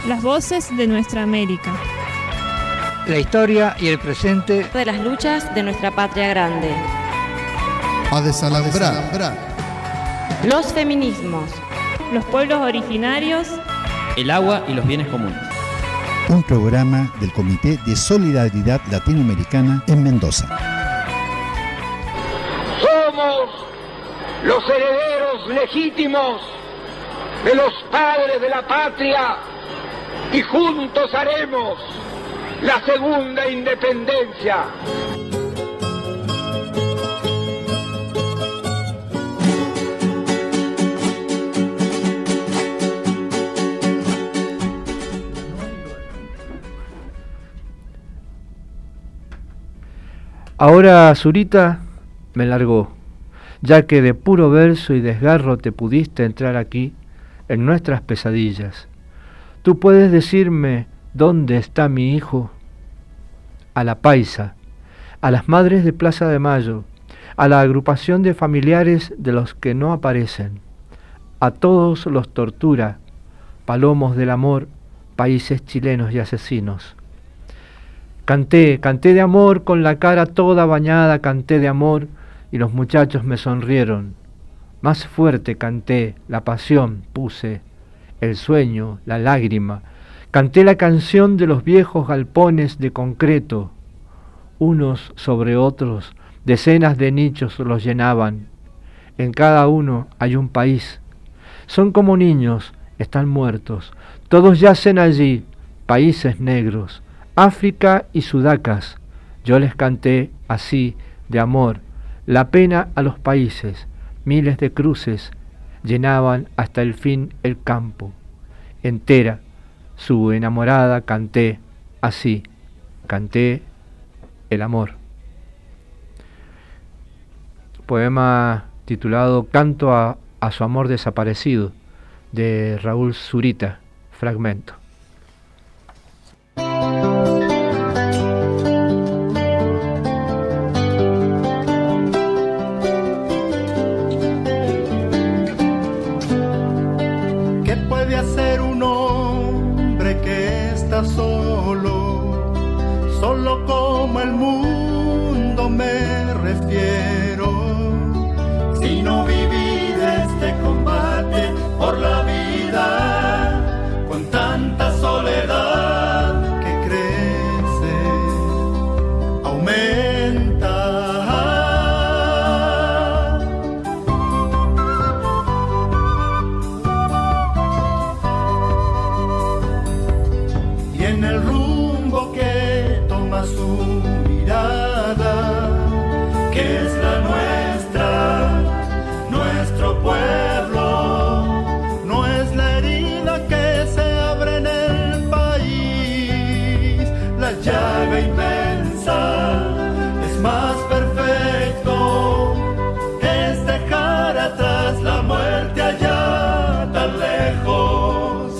Las voces de nuestra América. La historia y el presente de las luchas de nuestra patria grande. A desalambrar. Los feminismos. Los pueblos originarios. El agua y los bienes comunes. Un programa del Comité de Solidaridad Latinoamericana en Mendoza. Somos los herederos legítimos de los padres de la patria y juntos haremos la segunda independencia. Ahora, Zurita, me largó, ya que de puro verso y desgarro te pudiste entrar aquí en nuestras pesadillas. ¿Tú puedes decirme dónde está mi hijo? A la paisa, a las madres de Plaza de Mayo, a la agrupación de familiares de los que no aparecen. A todos los tortura, palomos del amor, países chilenos y asesinos. Canté de amor con la cara toda bañada, canté de amor y los muchachos me sonrieron. Más fuerte canté, la pasión puse, el sueño, la lágrima. Canté la canción de los viejos galpones de concreto. Unos sobre otros, decenas de nichos los llenaban. En cada uno hay un país. Son como niños, están muertos. Todos yacen allí, países negros. África y Sudacas, yo les canté así, de amor, la pena a los países, miles de cruces llenaban hasta el fin el campo. Entera, su enamorada canté así, canté el amor. Poema titulado Canto a su amor desaparecido, de Raúl Zurita, fragmento. ¿Qué puede hacer un hombre que está solo? Solo como el mundo me refiero. Si no viví de este combate por la vida, con tanta soledad que crece, aumenta. Y en el rumbo que toma su mirada, que es la nuestra, nuestro pueblo, no es la herida que se abre en el país, la llaga inmensa es más perfecto, es dejar atrás la muerte allá tan lejos.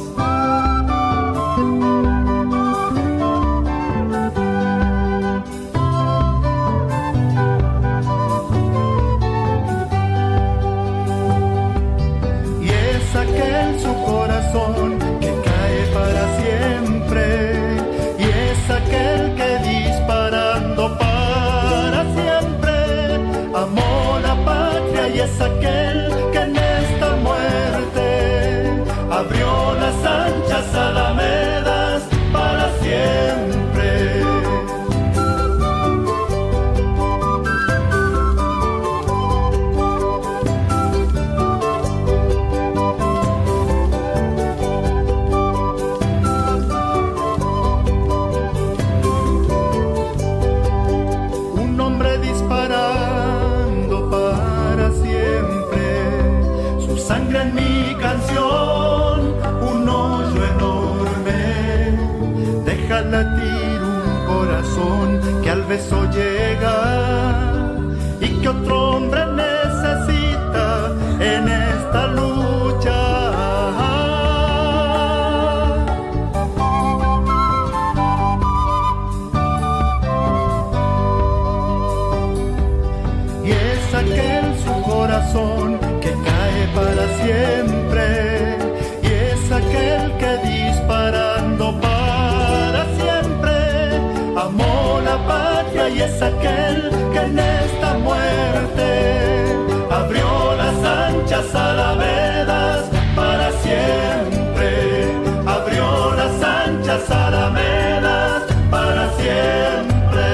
Y es aquel su corazón que cae para siempre, y es aquel que disparando para siempre amó la patria, y es aquel que en esta muerte abrió las anchas alamedas para siempre. Un hombre disparando para siempre, su sangre en mi canción, un hoyo enorme, deja latir un corazón que al beso llega y que otro hombre necesita en esta lucha. Y es aquel su corazón que cae para siempre, y es aquel que dispara es aquel que en esta muerte abrió las anchas alamedas para siempre, abrió las anchas alamedas para siempre.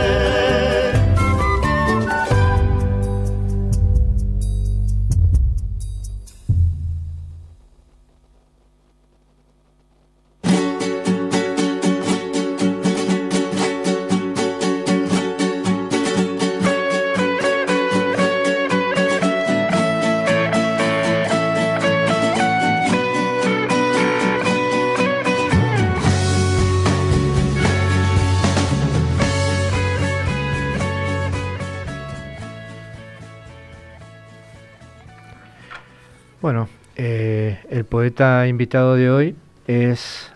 Bueno, el poeta invitado de hoy es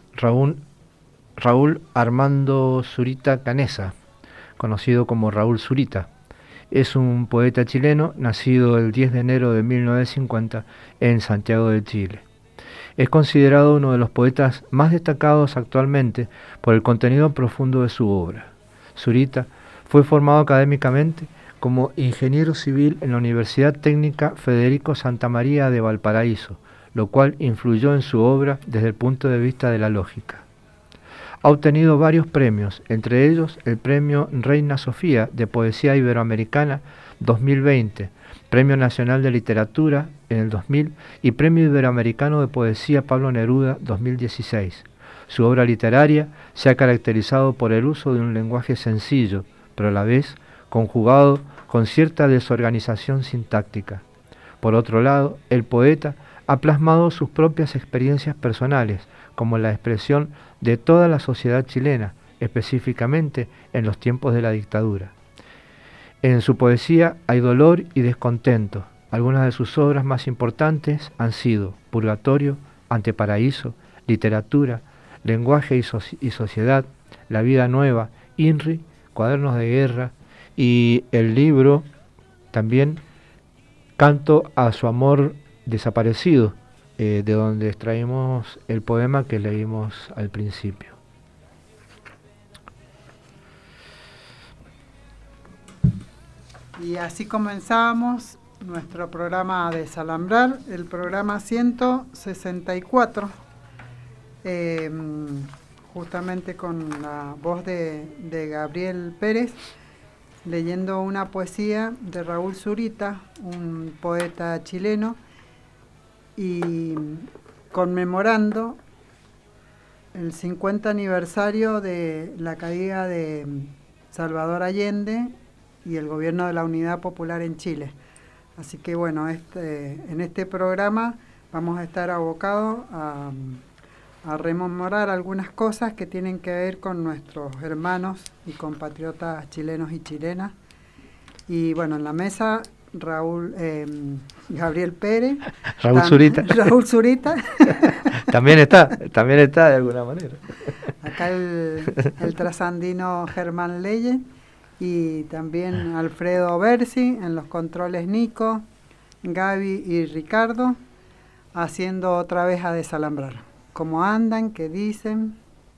Raúl Armando Zurita Canesa, conocido como Raúl Zurita. Es un poeta chileno nacido el 10 de enero de 1950 en Santiago de Chile. Es considerado uno de los poetas más destacados actualmente por el contenido profundo de su obra. Zurita fue formado académicamente como ingeniero civil en la Universidad Técnica Federico Santa María de Valparaíso, lo cual influyó en su obra desde el punto de vista de la lógica. Ha obtenido varios premios, entre ellos el Premio Reina Sofía de Poesía Iberoamericana 2020, Premio Nacional de Literatura en el 2000 y Premio Iberoamericano de Poesía Pablo Neruda 2016. Su obra literaria se ha caracterizado por el uso de un lenguaje sencillo, pero a la vez conjugado con cierta desorganización sintáctica. Por otro lado, el poeta ha plasmado sus propias experiencias personales como la expresión de toda la sociedad chilena, específicamente en los tiempos de la dictadura. En su poesía hay dolor y descontento. Algunas de sus obras más importantes han sido Purgatorio, Anteparaíso, Literatura, Lenguaje y Sociedad, La Vida Nueva, INRI, Cuadernos de Guerra, y el libro también Canto a su amor desaparecido, de donde extraímos el poema que leímos al principio. Y así comenzamos nuestro programa de Desalambrar, el programa 164, justamente con la voz de Gabriel Pérez, leyendo una poesía de Raúl Zurita, un poeta chileno, y conmemorando el 50 aniversario de la caída de Salvador Allende y el gobierno de la Unidad Popular en Chile. Así que bueno, en este programa vamos a estar abocados a rememorar algunas cosas que tienen que ver con nuestros hermanos y compatriotas chilenos y chilenas. Y bueno, en la mesa Gabriel Pérez, Raúl Zurita también está de alguna manera. Acá el trasandino Germán Leye y también Alfredo Bersi en los controles, Nico, Gaby y Ricardo, haciendo otra vez a Desalambrar. ¿Cómo andan? ¿Qué dicen?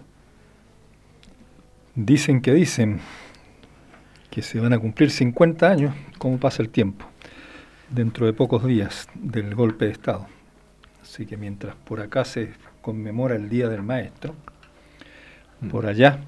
Dicen que se van a cumplir 50 años, como pasa el tiempo, dentro de pocos días del golpe de Estado. Así que mientras por acá se conmemora el Día del Maestro, por allá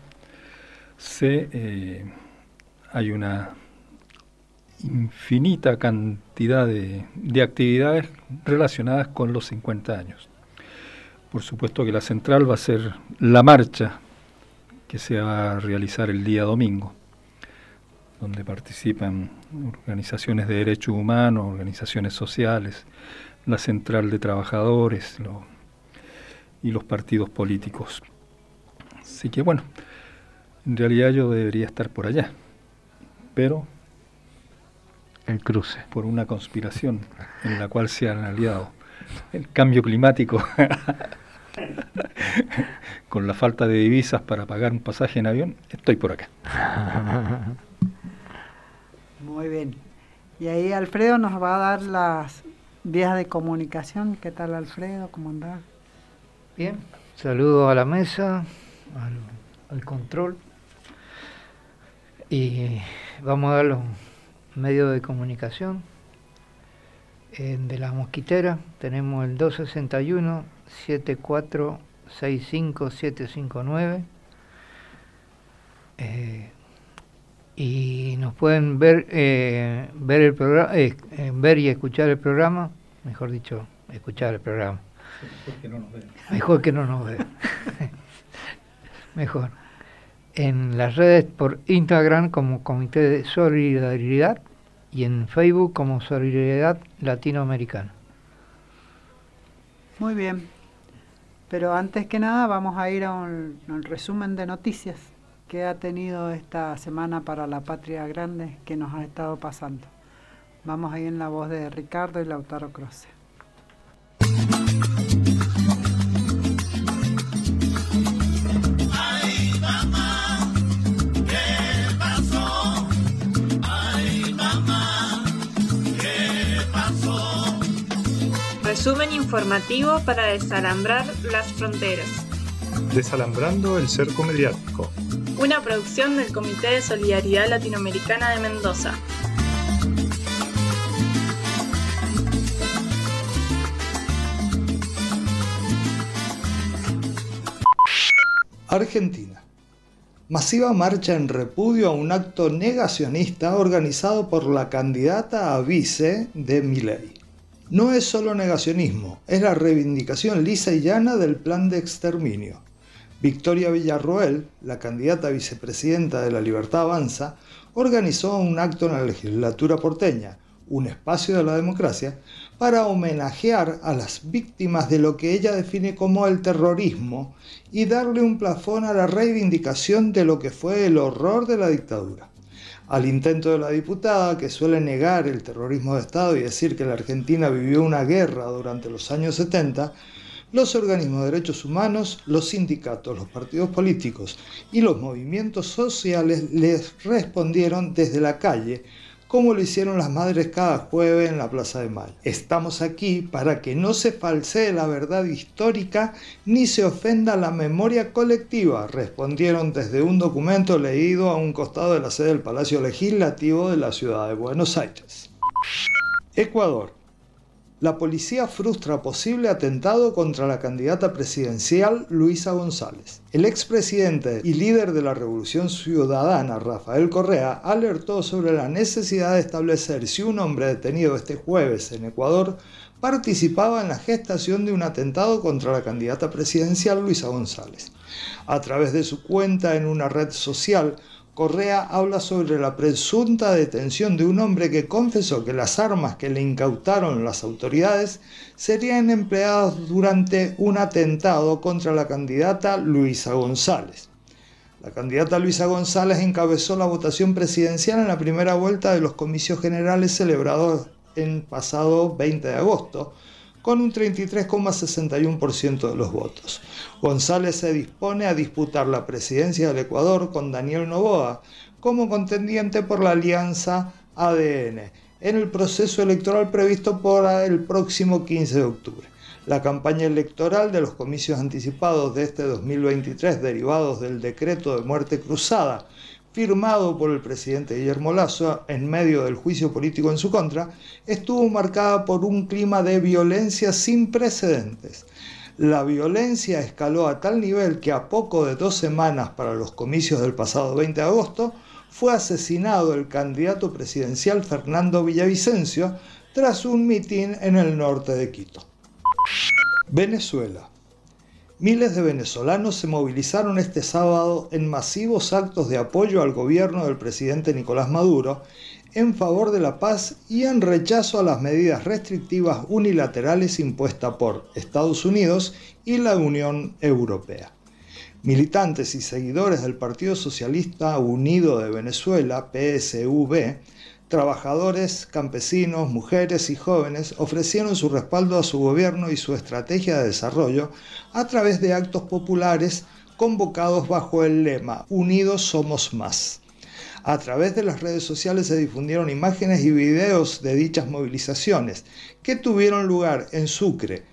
hay una infinita cantidad de actividades relacionadas con los 50 años. Por supuesto que la central va a ser la marcha que se va a realizar el día domingo, donde participan organizaciones de derechos humanos, organizaciones sociales, la central de trabajadores y los partidos políticos. Así que bueno, en realidad yo debería estar por allá, pero el cruce por una conspiración en la cual se han aliado el cambio climático con la falta de divisas para pagar un pasaje en avión, estoy por acá. Muy bien. Y ahí Alfredo nos va a dar las vías de comunicación. ¿Qué tal, Alfredo? ¿Cómo andás? Bien, saludo a la mesa, al control. Y vamos a dar los medios de comunicación. De la Mosquitera tenemos el 261-7465-759. Y nos pueden ver el programa, ver y escuchar el programa, mejor dicho, escuchar el programa. Mejor que no nos vean. Mejor que no nos vean. Mejor. En las redes por Instagram como Comité de Solidaridad y en Facebook como Solidaridad Latinoamericana. Muy bien. Pero antes que nada vamos a ir a un resumen de noticias que ha tenido esta semana para la Patria Grande que nos ha estado pasando. Vamos ahí en la voz de Ricardo y Lautaro Croce. Ay, mamá, ¿qué pasó? Ay, mamá, ¿qué pasó? Resumen informativo para desalambrar las fronteras. Desalambrando el cerco mediático. Una producción del Comité de Solidaridad Latinoamericana de Mendoza. Argentina. Masiva marcha en repudio a un acto negacionista organizado por la candidata a vice de Milei. No es solo negacionismo, es la reivindicación lisa y llana del plan de exterminio. Victoria Villarroel, la candidata a vicepresidenta de La Libertad Avanza, organizó un acto en la legislatura porteña, un espacio de la democracia, para homenajear a las víctimas de lo que ella define como el terrorismo y darle un plafón a la reivindicación de lo que fue el horror de la dictadura. Al intento de la diputada, que suele negar el terrorismo de Estado y decir que la Argentina vivió una guerra durante los años 70, los organismos de derechos humanos, los sindicatos, los partidos políticos y los movimientos sociales les respondieron desde la calle, como lo hicieron las madres cada jueves en la Plaza de Mayo. Estamos aquí para que no se falsee la verdad histórica ni se ofenda la memoria colectiva, respondieron desde un documento leído a un costado de la sede del Palacio Legislativo de la ciudad de Buenos Aires. Ecuador. La policía frustra posible atentado contra la candidata presidencial Luisa González. El expresidente y líder de la Revolución Ciudadana, Rafael Correa, alertó sobre la necesidad de establecer si un hombre detenido este jueves en Ecuador participaba en la gestación de un atentado contra la candidata presidencial Luisa González. A través de su cuenta en una red social, Correa habla sobre la presunta detención de un hombre que confesó que las armas que le incautaron las autoridades serían empleadas durante un atentado contra la candidata Luisa González. La candidata Luisa González encabezó la votación presidencial en la primera vuelta de los comicios generales celebrados el pasado 20 de agosto, con un 33,61% de los votos. González se dispone a disputar la presidencia del Ecuador con Daniel Noboa como contendiente por la alianza ADN en el proceso electoral previsto para el próximo 15 de octubre. La campaña electoral de los comicios anticipados de este 2023 derivados del decreto de muerte cruzada firmado por el presidente Guillermo Lasso en medio del juicio político en su contra, estuvo marcada por un clima de violencia sin precedentes. La violencia escaló a tal nivel que a poco de 2 semanas para los comicios del pasado 20 de agosto, fue asesinado el candidato presidencial Fernando Villavicencio tras un mitin en el norte de Quito. Venezuela. Miles de venezolanos se movilizaron este sábado en masivos actos de apoyo al gobierno del presidente Nicolás Maduro en favor de la paz y en rechazo a las medidas restrictivas unilaterales impuestas por Estados Unidos y la Unión Europea. Militantes y seguidores del Partido Socialista Unido de Venezuela, PSUV, trabajadores, campesinos, mujeres y jóvenes ofrecieron su respaldo a su gobierno y su estrategia de desarrollo a través de actos populares convocados bajo el lema Unidos somos más. A través de las redes sociales se difundieron imágenes y videos de dichas movilizaciones que tuvieron lugar en Sucre,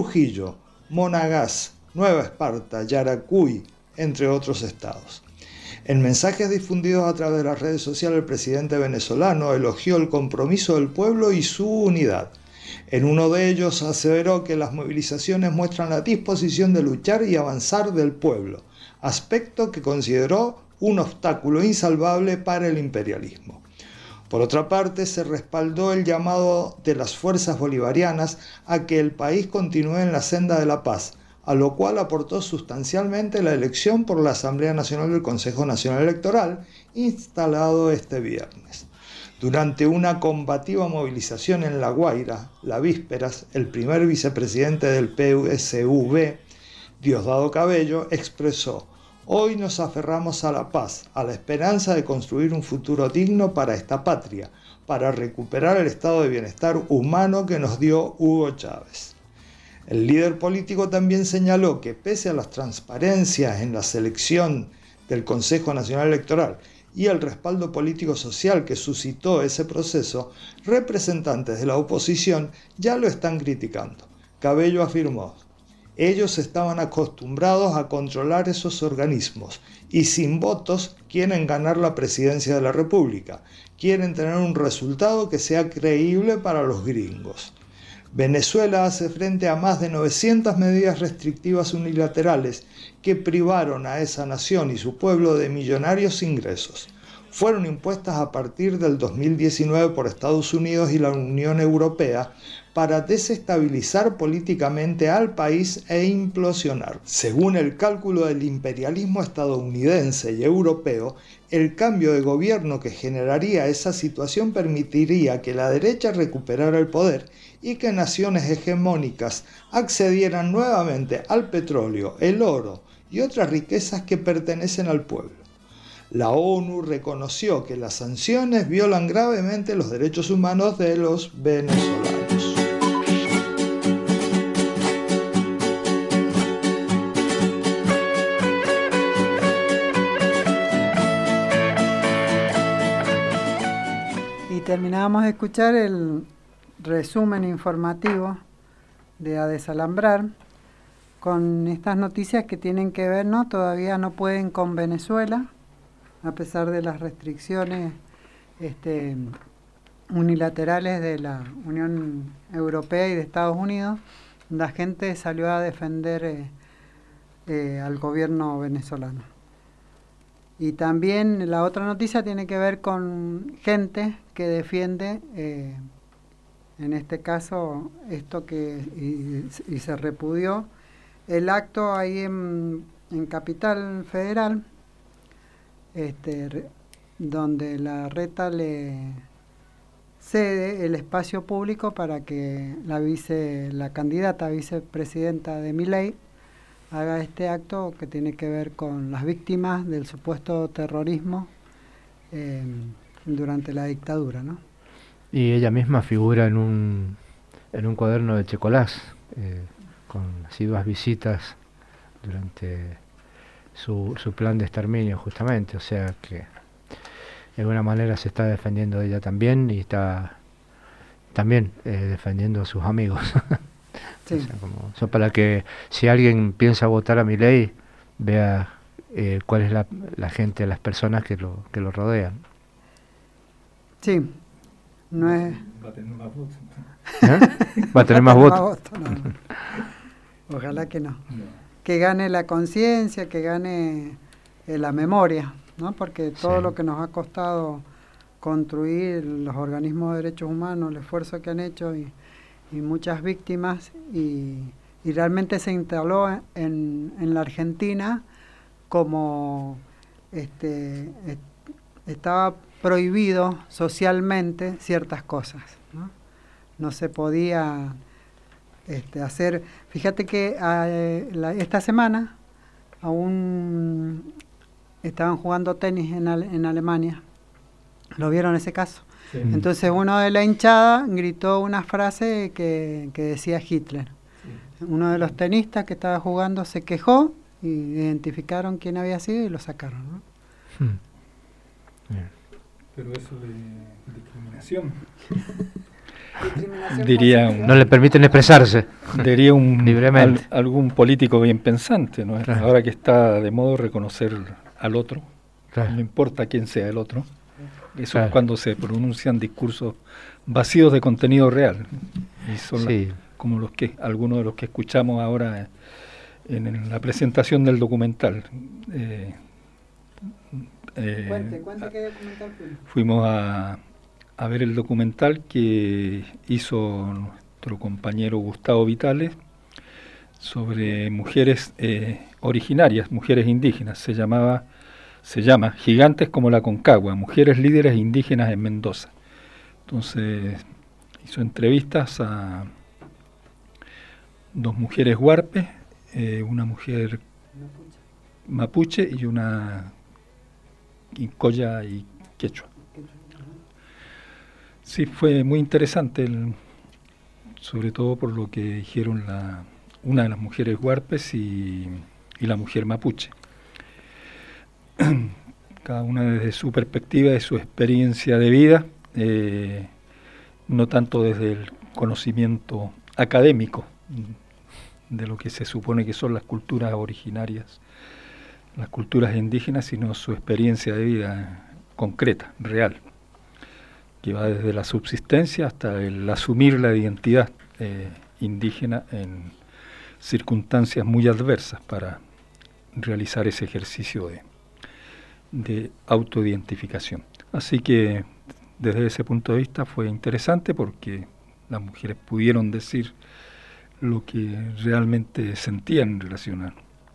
Trujillo, Monagas, Nueva Esparta, Yaracuy, entre otros estados. En mensajes difundidos a través de las redes sociales, el presidente venezolano elogió el compromiso del pueblo y su unidad. En uno de ellos aseveró que las movilizaciones muestran la disposición de luchar y avanzar del pueblo, aspecto que consideró un obstáculo insalvable para el imperialismo. Por otra parte, se respaldó el llamado de las fuerzas bolivarianas a que el país continúe en la senda de la paz, a lo cual aportó sustancialmente la elección por la Asamblea Nacional del Consejo Nacional Electoral, instalado este viernes. Durante una combativa movilización en La Guaira, la vísperas, el primer vicepresidente del PSV, Diosdado Cabello, expresó: «Hoy nos aferramos a la paz, a la esperanza de construir un futuro digno para esta patria, para recuperar el estado de bienestar humano que nos dio Hugo Chávez». El líder político también señaló que pese a las transparencias en la selección del Consejo Nacional Electoral y el respaldo político-social que suscitó ese proceso, representantes de la oposición ya lo están criticando. Cabello afirmó: «Ellos estaban acostumbrados a controlar esos organismos y sin votos quieren ganar la presidencia de la República, quieren tener un resultado que sea creíble para los gringos». Venezuela hace frente a más de 900 medidas restrictivas unilaterales que privaron a esa nación y su pueblo de millonarios ingresos. Fueron impuestas a partir del 2019 por Estados Unidos y la Unión Europea para desestabilizar políticamente al país e implosionar. Según el cálculo del imperialismo estadounidense y europeo, el cambio de gobierno que generaría esa situación permitiría que la derecha recuperara el poder y que naciones hegemónicas accedieran nuevamente al petróleo, el oro y otras riquezas que pertenecen al pueblo. La ONU reconoció que las sanciones violan gravemente los derechos humanos de los venezolanos. Y terminábamos de escuchar el resumen informativo de A Desalambrar con estas noticias que tienen que ver, ¿no? Todavía no pueden con Venezuela, a pesar de las restricciones unilaterales de la Unión Europea y de Estados Unidos. La gente salió a defender al gobierno venezolano. Y también la otra noticia tiene que ver con gente que defiende en este caso esto que y se repudió el acto ahí en Capital Federal, donde la Reta le cede el espacio público para que la candidata vicepresidenta de Milei haga este acto que tiene que ver con las víctimas del supuesto terrorismo durante la dictadura, ¿no? Y ella misma figura en un cuaderno de Checolás, con asiduas visitas durante su plan de exterminio, justamente. O sea que de alguna manera se está defendiendo ella también y está también defendiendo a sus amigos. Sí. O sea, para que si alguien piensa votar a Milei, vea cuál es la gente, las personas que lo rodean. Sí. No es... Va a tener más votos. Va a tener más votos. No. Ojalá que no. Que gane la conciencia, que gane la memoria, ¿no? Porque todo lo que nos ha costado construir los organismos de derechos humanos, el esfuerzo que han hecho y muchas víctimas, y realmente se instaló en la Argentina como estaba prohibido socialmente ciertas cosas, ¿no? No se podía hacer. Fíjate que esta semana aún estaban jugando tenis en Alemania. ¿Lo vieron ese caso? Sí. Entonces uno de la hinchada gritó una frase que decía Hitler. Sí. Uno de los tenistas que estaba jugando se quejó y identificaron quién había sido y lo sacaron, ¿no? Pero eso de discriminación. Diría no le permiten expresarse. Diría libremente. Algún político bien pensante, ¿no? Claro. Ahora que está de modo reconocer al otro, no importa quién sea el otro. Eso Claro. es cuando se pronuncian discursos vacíos de contenido real. Y son como algunos de los que escuchamos ahora en la presentación del documental. Cuente qué documental fuimos a ver el documental que hizo nuestro compañero Gustavo Vitale sobre mujeres originarias, mujeres indígenas. Se llama Gigantes como la Aconcagua, mujeres líderes indígenas en Mendoza. Entonces hizo entrevistas a 2 mujeres huarpes, una mujer mapuche y una incoya y quechua. Sí, fue muy interesante, sobre todo por lo que dijeron una de las mujeres huarpes y la mujer mapuche. Cada una desde su perspectiva, de su experiencia de vida, no tanto desde el conocimiento académico de lo que se supone que son las culturas originarias, las culturas indígenas, sino su experiencia de vida concreta, real, que va desde la subsistencia hasta el asumir la identidad indígena en circunstancias muy adversas para realizar ese ejercicio de autoidentificación. Así que desde ese punto de vista fue interesante porque las mujeres pudieron decir lo que realmente sentían en relación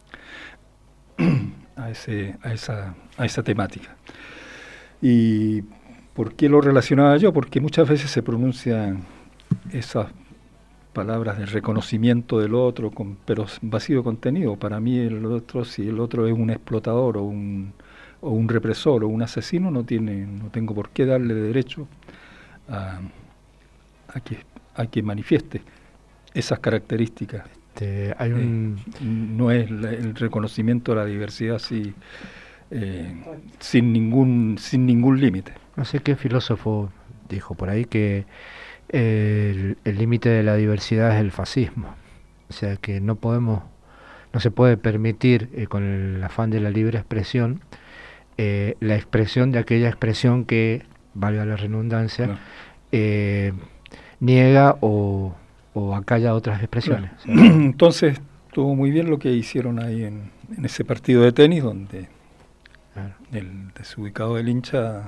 a esa temática. ¿Y por qué lo relacionaba yo? Porque muchas veces se pronuncian esas palabras de reconocimiento del otro, pero vacío de contenido. Para mí el otro, si el otro es un explotador o un represor o un asesino, no tengo por qué darle derecho a que manifieste esas características. No es el reconocimiento de la diversidad así, sin ningún límite. No sé qué filósofo dijo por ahí que el límite de la diversidad es el fascismo. O sea que no se puede permitir con el afán de la libre expresión la expresión de aquella expresión que, valga la redundancia, niega o acalla otras expresiones. Claro. O sea, entonces estuvo muy bien lo que hicieron ahí en ese partido de tenis, donde el desubicado del hincha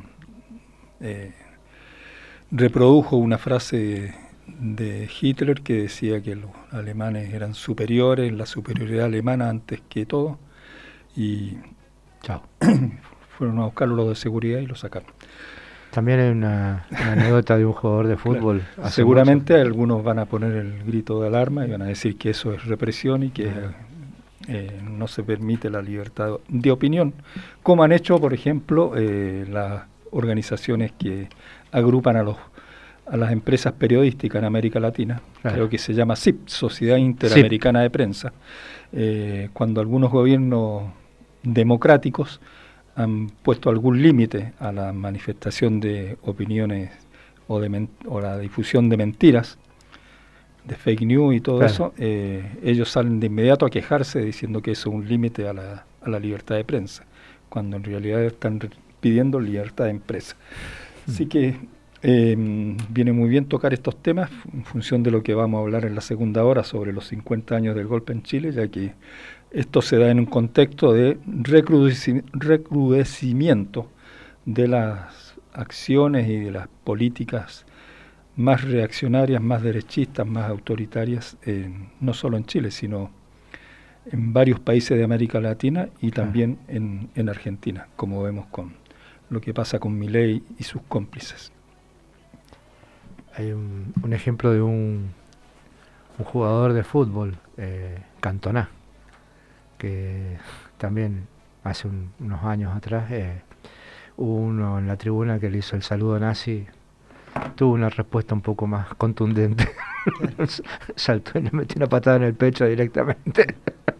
reprodujo una frase de Hitler que decía que los alemanes eran superiores, la superioridad alemana antes que todo, y chao. Fueron a buscarlo los de seguridad y lo sacaron. También hay una anécdota de un jugador de fútbol. Claro. Seguramente algunos van a poner el grito de alarma y van a decir que eso es represión y que no se permite la libertad de opinión, como han hecho, por ejemplo, las organizaciones que agrupan a las empresas periodísticas en América Latina. Claro. Creo que se llama SIP, Sociedad Interamericana de Prensa. Cuando algunos gobiernos democráticos han puesto algún límite a la manifestación de opiniones o la difusión de mentiras, de fake news y todo eso, ellos salen de inmediato a quejarse diciendo que eso es un límite a la libertad de prensa, cuando en realidad están pidiendo libertad de empresa. Así que viene muy bien tocar estos temas en función de lo que vamos a hablar en la segunda hora sobre los 50 años del golpe en Chile, ya que esto se da en un contexto de recrudecimiento de las acciones y de las políticas más reaccionarias, más derechistas, más autoritarias, no solo en Chile, sino en varios países de América Latina y también en Argentina, como vemos con lo que pasa con Milei y sus cómplices. Hay un ejemplo de un jugador de fútbol, Cantona, que también hace unos años atrás hubo uno en la tribuna que le hizo el saludo nazi, tuvo una respuesta un poco más contundente. Saltó y le metió una patada en el pecho directamente.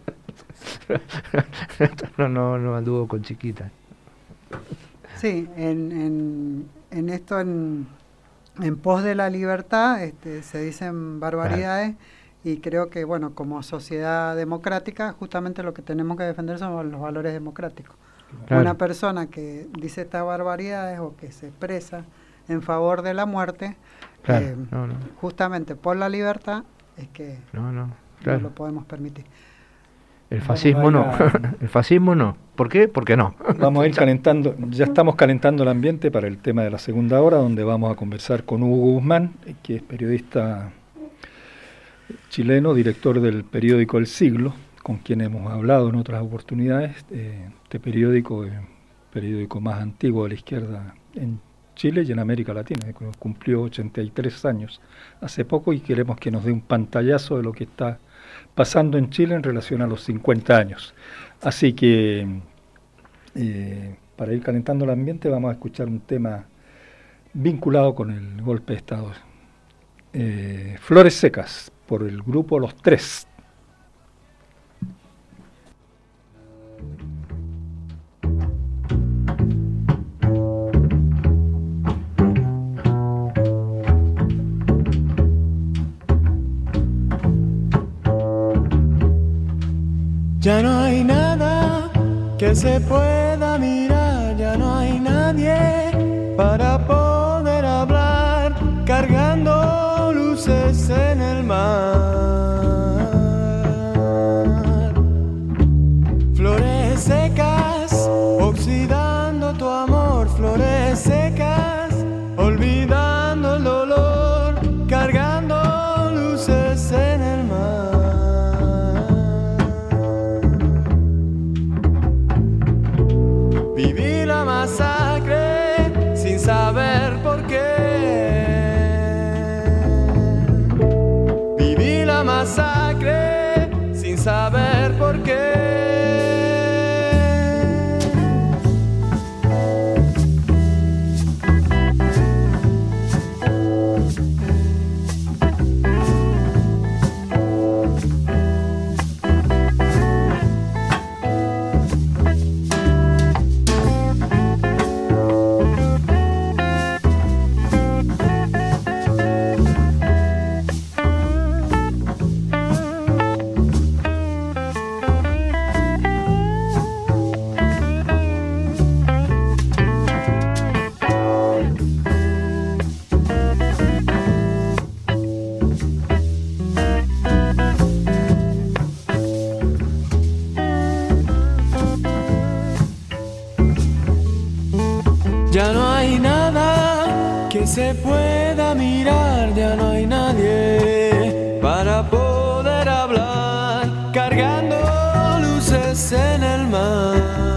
no anduvo con chiquita. Sí, en esto, en pos de la libertad, se dicen barbaridades. Claro. Y creo que, bueno, como sociedad democrática, justamente lo que tenemos que defender son los valores democráticos. Claro. Una persona que dice estas barbaridades o que se expresa en favor de la muerte, Claro, justamente por la libertad, es que claro. no lo podemos permitir. El fascismo no. El fascismo no. ¿Por qué? Porque no. Vamos a ir calentando, ya estamos calentando el ambiente para el tema de la segunda hora, donde vamos a conversar con Hugo Guzmán, que es periodista chileno, director del periódico El Siglo, con quien hemos hablado en otras oportunidades. Este periódico es el periódico más antiguo de la izquierda en Chile y en América Latina, cumplió 83 años hace poco, y queremos que nos dé un pantallazo de lo que está pasando en Chile en relación a los 50 años. Así que, para ir calentando el ambiente, vamos a escuchar un tema vinculado con el golpe de Estado. Flores Secas, por el grupo Los Tres. Ya no hay nada que se pueda mirar, ya no hay nadie para poder hablar, cargando luces en el mar. Flores secas, oxidando tu amor, flores secas, olvidando el dolor, cargando luces en el mar. Viví la masacre sin saber por qué. Viví la masacre sin saber por qué. Ya no hay nada que se pueda mirar, ya no hay nadie para poder hablar, cargando luces en el mar.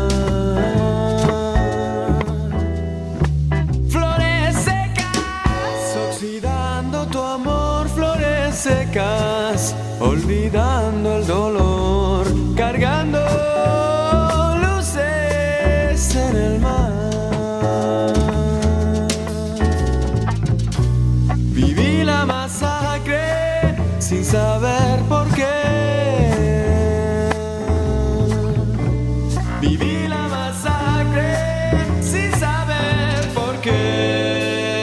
Flores secas, oxidando tu amor, flores secas, olvidando el dolor, cargando luces en el mar. Viví la masacre sin saber por qué. Viví la masacre sin saber por qué.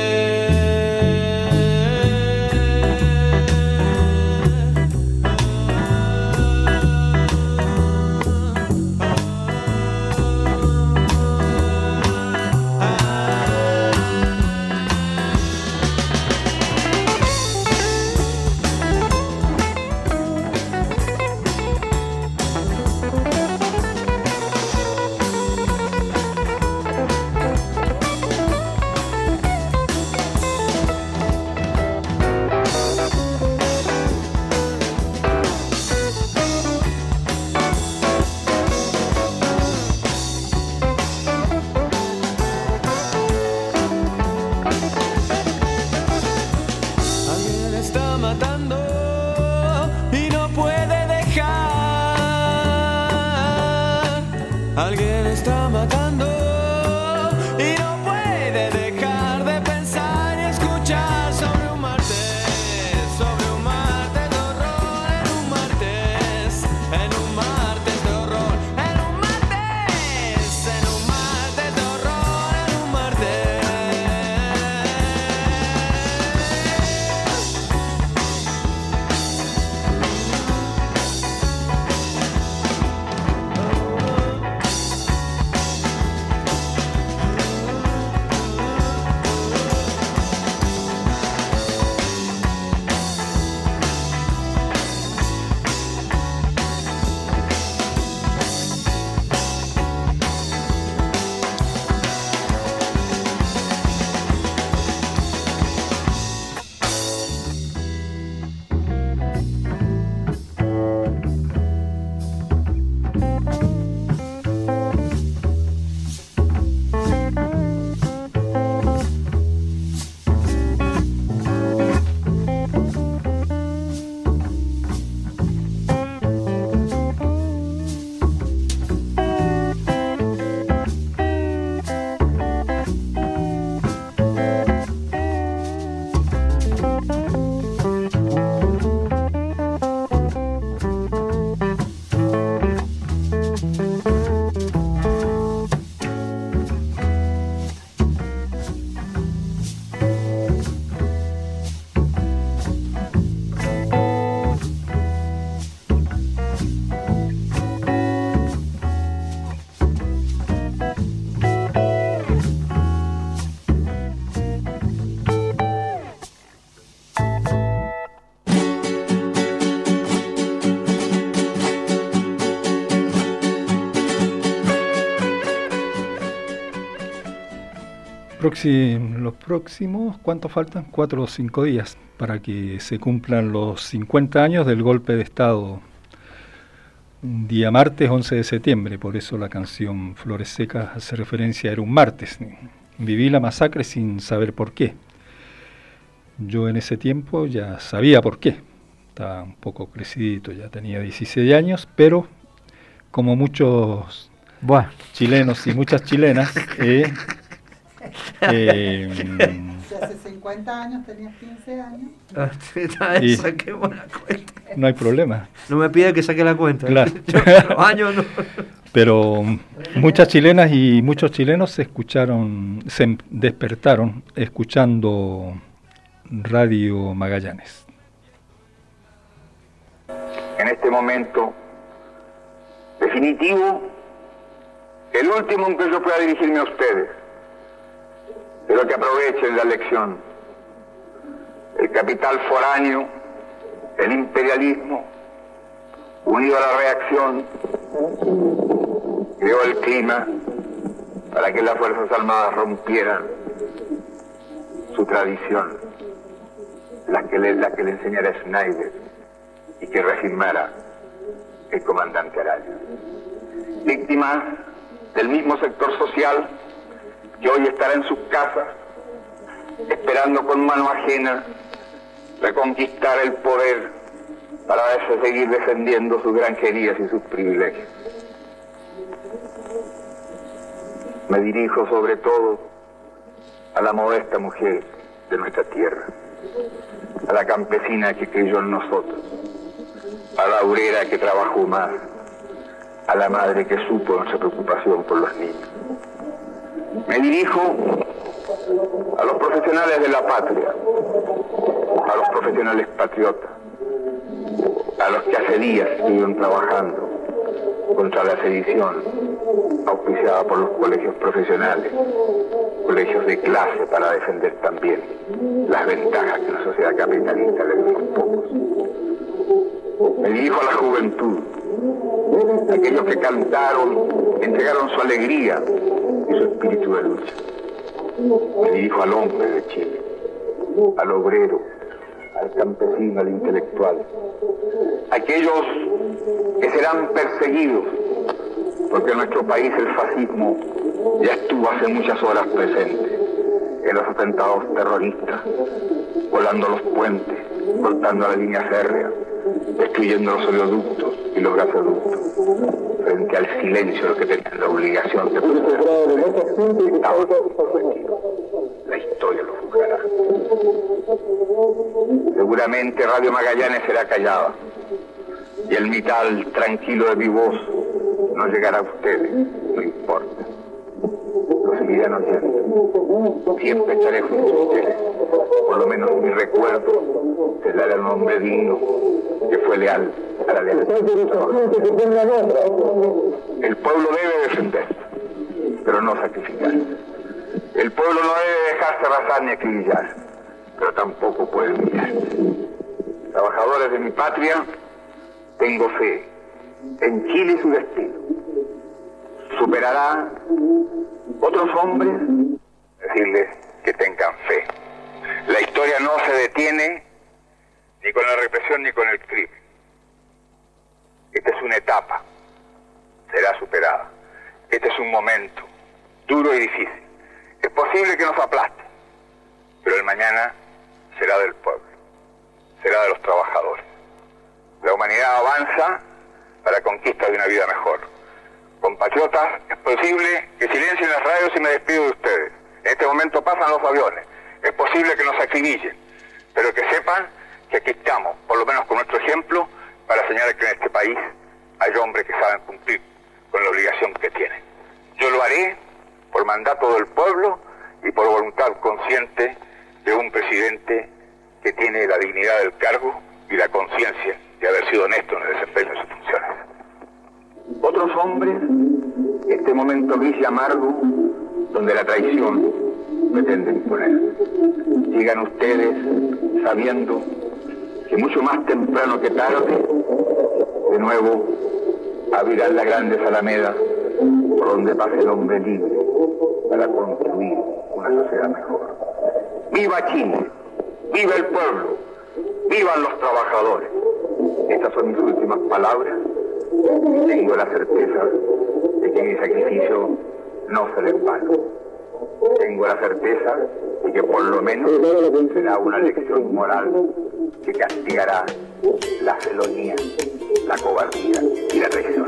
Alguien está matando y no puede dejar de pensar y escuchar sobre un martes de horror, en un martes de horror, en un martes de horror, en un martes. Los próximos, ¿cuánto faltan? 4 o 5 días para que se cumplan los 50 años del golpe de Estado, un día martes 11 de septiembre, por eso la canción Flores Secas hace referencia, era un martes. Viví la masacre sin saber por qué. Yo en ese tiempo ya sabía por qué, estaba un poco crecidito, ya tenía 16 años, pero como muchos chilenos y muchas chilenas, Si hace 50 años tenías 15 años. Saquemos la cuenta. No hay problema. No me pida que saque la cuenta. Claro. Los años no. Pero muchas chilenas y muchos chilenos se despertaron escuchando Radio Magallanes. En este momento definitivo, el último en que yo pueda dirigirme a ustedes, pero que aprovechen la lección. El capital foráneo, el imperialismo, unido a la reacción, creó el clima para que las Fuerzas Armadas rompieran su tradición, la que le enseñara Schneider y que reafirmara el comandante Araya. Víctimas del mismo sector social que hoy estará en sus casas, esperando con mano ajena reconquistar el poder para seguir defendiendo sus granjerías y sus privilegios. Me dirijo sobre todo a la modesta mujer de nuestra tierra, a la campesina que creyó en nosotros, a la obrera que trabajó más, a la madre que supo nuestra preocupación por los niños. Me dirijo a los profesionales de la patria, a los profesionales patriotas, a los que hace días estuvieron trabajando contra la sedición auspiciada por los colegios profesionales, colegios de clase para defender también las ventajas que la sociedad capitalista le da a unos pocos. Me dirijo a la juventud, a aquellos que cantaron, entregaron su alegría y su espíritu de lucha. Me dirijo al hombre de Chile, al obrero, al campesino, al intelectual, aquellos que serán perseguidos, porque en nuestro país el fascismo ya estuvo hace muchas horas presente en los atentados terroristas, volando los puentes, cortando la línea férrea, destruyendo los oleoductos y los gasoductos, frente al silencio de los que tenían la obligación de proteger. La historia lo juzgará. Seguramente Radio Magallanes será callada y el mital tranquilo de mi voz no llegará a ustedes, no importa. Lo seguirán oyendo. Siempre estaré junto a ustedes. Por lo menos mi recuerdo será el hombre digno que fue leal a la lealtad. El pueblo debe defenderse, pero no sacrificarse. El pueblo no debe dejarse arrasar ni acribillar, pero tampoco puede humillarse. Trabajadores de mi patria, tengo fe en Chile y su destino. Superará otros hombres, decirles que tengan fe. La historia no se detiene ni con la represión ni con el crimen. Esta es una etapa, será superada. Este es un momento duro y difícil. Es posible que nos aplaste, pero el mañana será del pueblo, será de los trabajadores. La humanidad avanza para la conquista de una vida mejor. Compatriotas, es posible que silencien las radios y me despido de ustedes. En este momento pasan los aviones. Es posible que nos acribillen, pero que sepan que aquí estamos, por lo menos con nuestro ejemplo, para señalar que en este país hay hombres que saben cumplir con la obligación que tienen. Yo lo haré por mandato del pueblo y por voluntad consciente de un presidente que tiene la dignidad del cargo y la conciencia de haber sido honesto en el desempeño de sus funciones. Otros hombres, este momento gris y amargo, donde la traición pretende imponer. Sigan ustedes sabiendo que mucho más temprano que tarde, de nuevo, abrirán las grandes alamedas por donde pase el hombre libre para construir una sociedad mejor. ¡Viva Chile! ¡Viva el pueblo! ¡Vivan los trabajadores! Estas son mis últimas palabras. Tengo la certeza de que mi sacrificio no será en vano. Tengo la certeza de que por lo menos será una lección moral que castigará la felonía, la cobardía y la traición.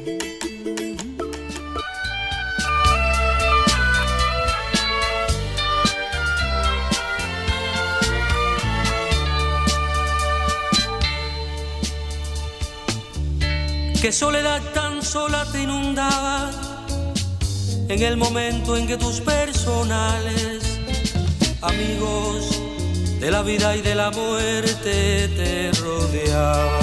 Qué soledad tan sola te inundaba en el momento en que tus personales amigos de la vida y de la muerte te rodeaban.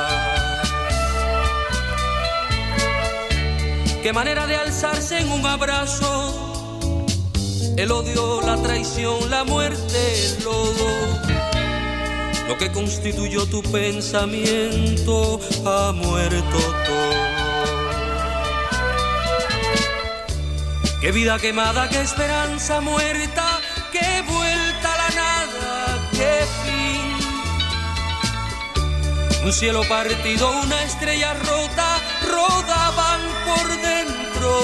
Qué manera de alzarse en un abrazo, el odio, la traición, la muerte, el lodo. Lo que constituyó tu pensamiento ha muerto todo. Qué vida quemada, qué esperanza muerta, qué vuelta a la nada, qué fin. Un cielo partido, una estrella rota, rodaban por dentro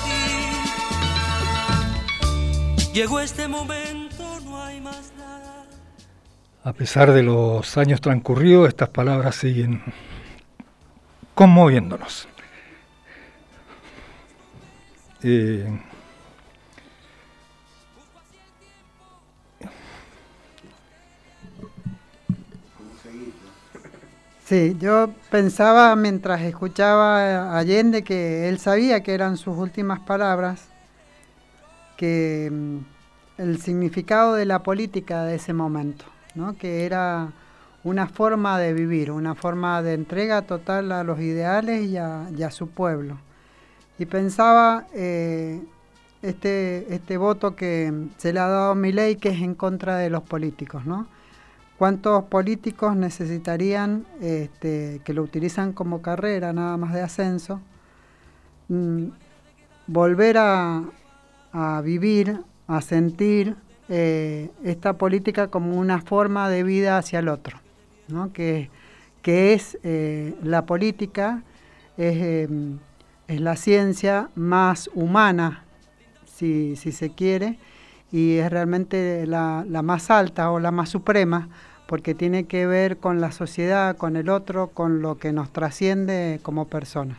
de ti. Llegó este momento, no hay más nada. A pesar de los años transcurridos, estas palabras siguen conmoviéndonos. Sí, yo pensaba mientras escuchaba a Allende que él sabía que eran sus últimas palabras, que el significado de la política de ese momento, ¿no? Que era una forma de vivir, una forma de entrega total a los ideales y a su pueblo. Y pensaba este voto que se le ha dado a Milei, que es en contra de los políticos, ¿no? ¿Cuántos políticos necesitarían, que lo utilizan como carrera nada más de ascenso, volver a vivir, a sentir esta política como una forma de vida hacia el otro, ¿no? Que es la política, es la ciencia más humana, si se quiere, y es realmente la más alta o la más suprema, porque tiene que ver con la sociedad, con el otro, con lo que nos trasciende como personas.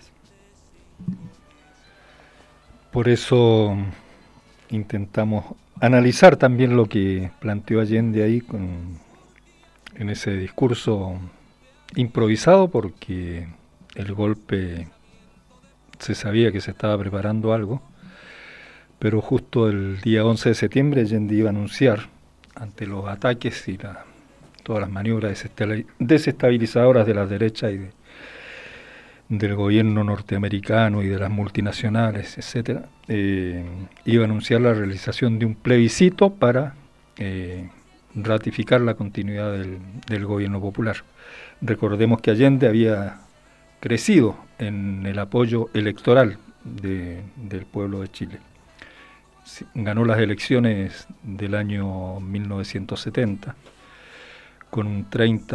Por eso intentamos analizar también lo que planteó Allende ahí en ese discurso improvisado, porque el golpe se sabía que se estaba preparando algo, pero justo el día 11 de septiembre Allende iba a anunciar, ante los ataques y todas las maniobras desestabilizadoras de la derecha y del gobierno norteamericano y de las multinacionales, etcétera, iba a anunciar la realización de un plebiscito para ratificar la continuidad del gobierno popular. Recordemos que Allende había crecido en el apoyo electoral del pueblo de Chile. Ganó las elecciones del año 1970 con un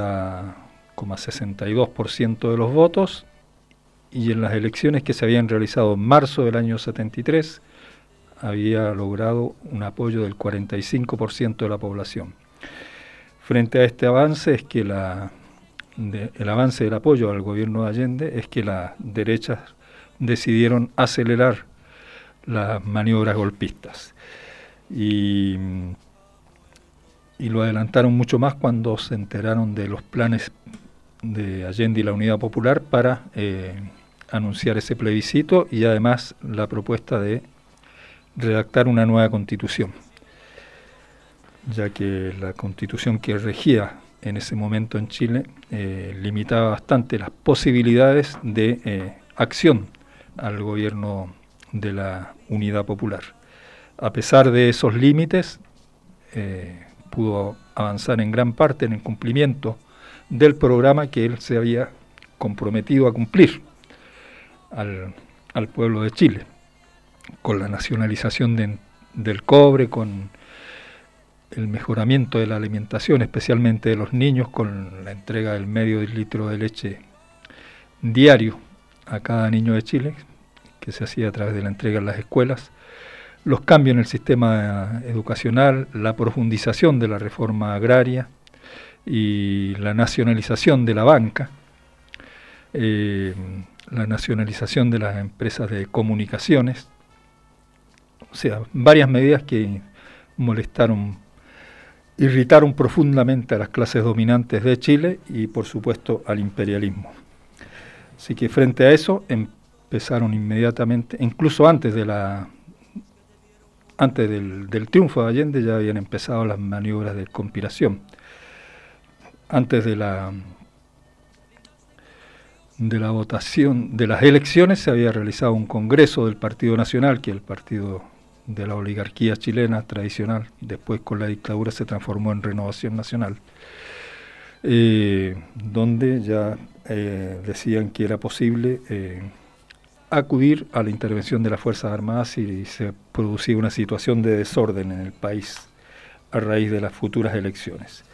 30,62% de los votos, y en las elecciones que se habían realizado en marzo del año 73 había logrado un apoyo del 45% de la población. Frente a este avance es que el avance del apoyo al gobierno de Allende es que las derechas decidieron acelerar las maniobras golpistas y lo adelantaron mucho más cuando se enteraron de los planes de Allende y la Unidad Popular para anunciar ese plebiscito, y además la propuesta de redactar una nueva constitución, ya que la constitución que regía en ese momento en Chile limitaba bastante las posibilidades de acción al gobierno de la Unidad Popular. A pesar de esos límites, pudo avanzar en gran parte en el cumplimiento del programa que él se había comprometido a cumplir al pueblo de Chile, con la nacionalización del cobre, con el mejoramiento de la alimentación, especialmente de los niños, con la entrega del medio litro de leche diario a cada niño de Chile, que se hacía a través de la entrega en las escuelas, los cambios en el sistema educacional, la profundización de la reforma agraria y la nacionalización de la banca, la nacionalización de las empresas de comunicaciones, o sea, varias medidas que irritaron profundamente a las clases dominantes de Chile y por supuesto al imperialismo. Así que frente a eso empezaron inmediatamente, incluso antes del triunfo de Allende ya habían empezado las maniobras de conspiración. Antes de la votación de las elecciones se había realizado un congreso del Partido Nacional, que es el partido de la oligarquía chilena tradicional, después con la dictadura se transformó en Renovación Nacional, donde ya decían que era posible acudir a la intervención de las Fuerzas Armadas si se producía una situación de desorden en el país a raíz de las futuras elecciones.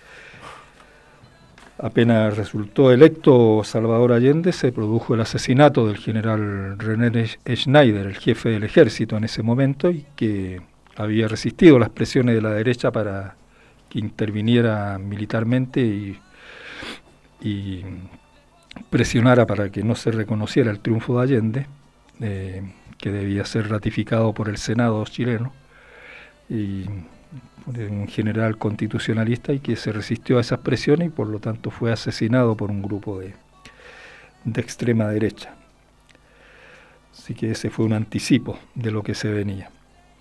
Apenas resultó electo Salvador Allende, se produjo el asesinato del general René Schneider, el jefe del ejército en ese momento, y que había resistido las presiones de la derecha para que interviniera militarmente y presionara para que no se reconociera el triunfo de Allende, que debía ser ratificado por el Senado chileno, y un general constitucionalista, y que se resistió a esas presiones y por lo tanto fue asesinado por un grupo de extrema derecha. Así que ese fue un anticipo de lo que se venía.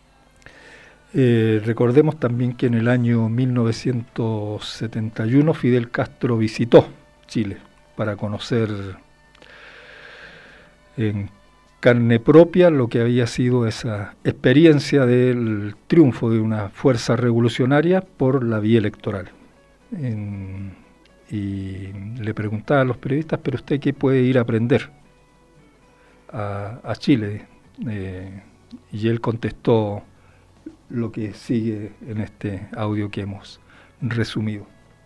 Recordemos también que en el año 1971 Fidel Castro visitó Chile para conocer en carne propia lo que había sido esa experiencia del triunfo de una fuerza revolucionaria por la vía electoral. Y le preguntaba a los periodistas, ¿pero usted qué puede ir a aprender a Chile? Y él contestó lo que sigue en este audio que hemos resumido.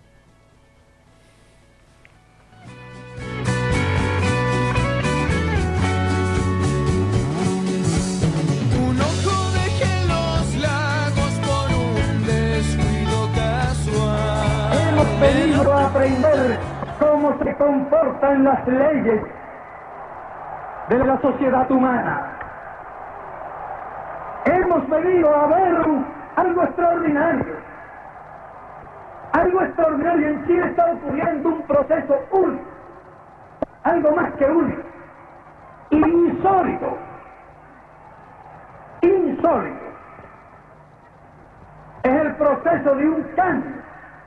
Venido a aprender cómo se comportan las leyes de la sociedad humana. Hemos venido a ver algo extraordinario. Algo extraordinario. En Chile está ocurriendo un proceso único, algo más que único, insólito. Es el proceso de un cambio.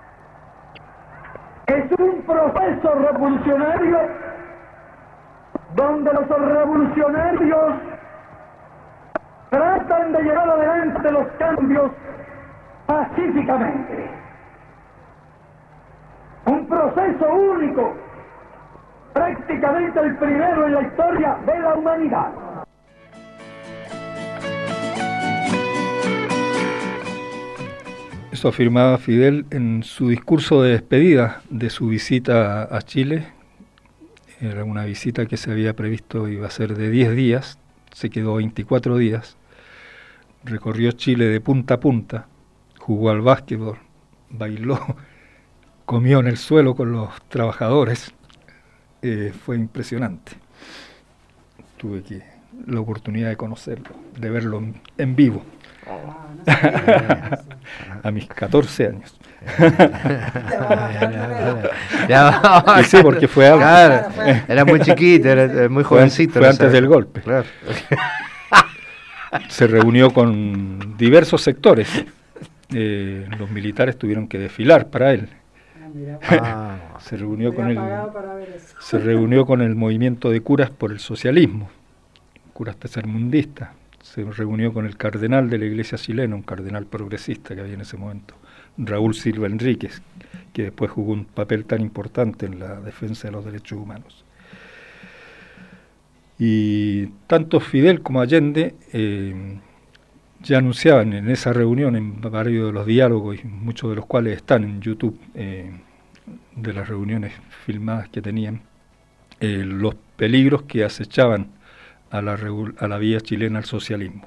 Es un proceso revolucionario donde los revolucionarios tratan de llevar adelante los cambios pacíficamente. Un proceso único, prácticamente el primero en la historia de la humanidad. Eso afirmaba Fidel en su discurso de despedida de su visita a Chile. Era una visita que se había previsto iba a ser de 10 días, se quedó 24 días. Recorrió Chile de punta a punta, jugó al básquetbol, bailó, comió en el suelo con los trabajadores. Fue impresionante. Tuve la oportunidad de conocerlo, de verlo en vivo. A mis 14 años. Y sí, porque fue algo. Claro, era muy chiquito, era muy jovencito. Fue antes del golpe. Claro. Se reunió con diversos sectores. Los militares tuvieron que desfilar para él. Se reunió con el movimiento de curas por el socialismo, curas tercermundistas. Se reunió con el cardenal de la iglesia chilena, un cardenal progresista que había en ese momento, Raúl Silva Enríquez, que después jugó un papel tan importante en la defensa de los derechos humanos. Y tanto Fidel como Allende ya anunciaban en esa reunión, en varios de los diálogos, y muchos de los cuales están en YouTube, de las reuniones filmadas que tenían, los peligros que acechaban a la vía chilena al socialismo.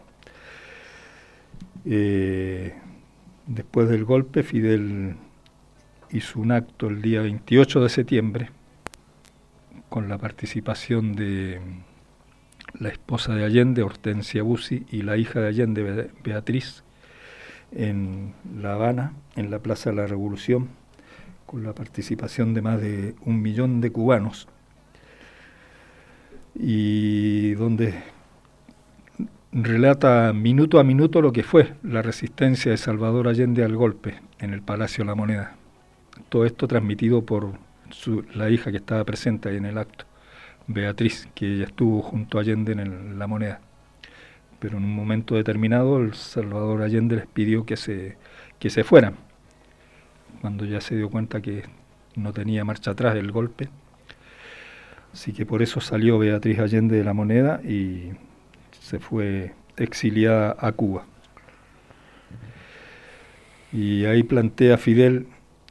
Después del golpe, Fidel hizo un acto el día 28 de septiembre con la participación de la esposa de Allende, Hortensia Bussi, y la hija de Allende, Beatriz, en La Habana, en la Plaza de la Revolución, con la participación de más de 1 millón de cubanos, y donde relata minuto a minuto lo que fue la resistencia de Salvador Allende al golpe en el Palacio de la Moneda. Todo esto transmitido por la hija que estaba presente ahí en el acto, Beatriz, que ella estuvo junto a Allende en la Moneda. Pero en un momento determinado el Salvador Allende les pidió que se fueran, cuando ya se dio cuenta que no tenía marcha atrás el golpe. Así que por eso salió Beatriz Allende de la Moneda y se fue exiliada a Cuba. Y ahí plantea Fidel,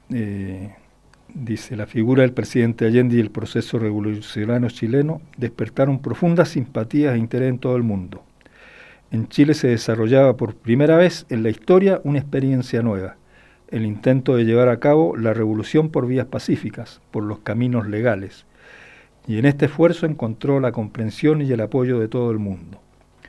dice: la figura del presidente Allende y el proceso revolucionario chileno despertaron profundas simpatías e interés en todo el mundo. En Chile se desarrollaba por primera vez en la historia una experiencia nueva, el intento de llevar a cabo la revolución por vías pacíficas, por los caminos legales, y en este esfuerzo encontró la comprensión y el apoyo de todo el mundo,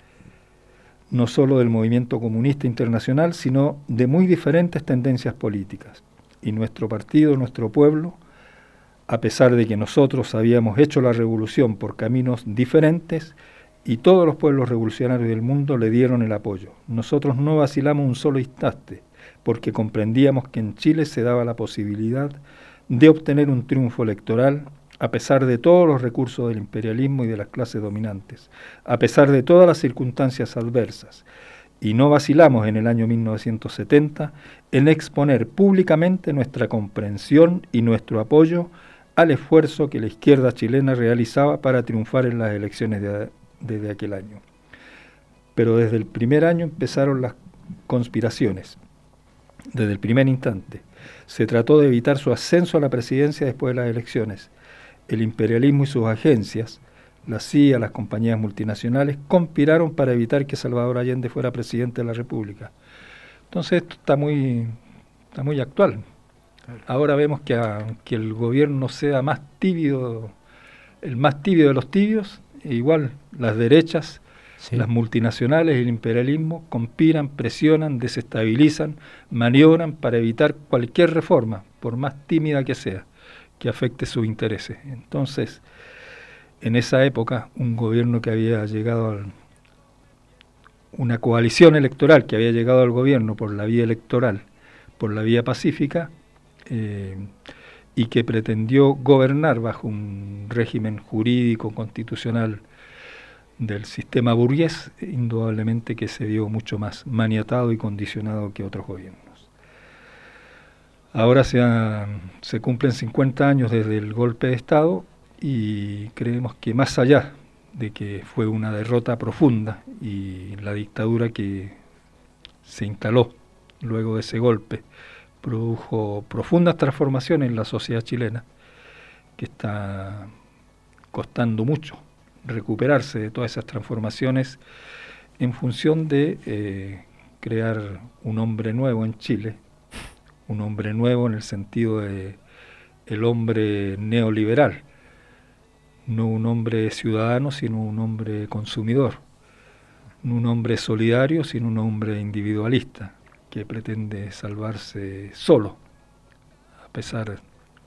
no solo del movimiento comunista internacional, sino de muy diferentes tendencias políticas. Y nuestro partido, nuestro pueblo, a pesar de que nosotros habíamos hecho la revolución por caminos diferentes, y todos los pueblos revolucionarios del mundo le dieron el apoyo. Nosotros no vacilamos un solo instante, porque comprendíamos que en Chile se daba la posibilidad de obtener un triunfo electoral, a pesar de todos los recursos del imperialismo y de las clases dominantes, a pesar de todas las circunstancias adversas. Y no vacilamos en el año 1970 en exponer públicamente nuestra comprensión y nuestro apoyo al esfuerzo que la izquierda chilena realizaba para triunfar en las elecciones desde aquel año. Pero desde el primer año empezaron las conspiraciones, desde el primer instante. Se trató de evitar su ascenso a la presidencia después de las elecciones. El imperialismo y sus agencias, la CIA, las compañías multinacionales, conspiraron para evitar que Salvador Allende fuera presidente de la República. Entonces esto está muy actual. Ahora vemos que aunque el gobierno sea más tibio, el más tibio de los tibios, igual las derechas, sí, las multinacionales y el imperialismo conspiran, presionan, desestabilizan, maniobran para evitar cualquier reforma, por más tímida que sea, que afecte sus intereses. Entonces, en esa época, un gobierno que había llegado una coalición electoral que había llegado al gobierno por la vía electoral, por la vía pacífica, y que pretendió gobernar bajo un régimen jurídico constitucional del sistema burgués, indudablemente que se vio mucho más maniatado y condicionado que otros gobiernos. Ahora se cumplen 50 años desde el golpe de Estado y creemos que más allá de que fue una derrota profunda y la dictadura que se instaló luego de ese golpe produjo profundas transformaciones en la sociedad chilena, que está costando mucho recuperarse de todas esas transformaciones en función de crear un hombre nuevo en Chile, un hombre nuevo en el sentido de el hombre neoliberal, no un hombre ciudadano, sino un hombre consumidor, no un hombre solidario, sino un hombre individualista, que pretende salvarse solo, a pesar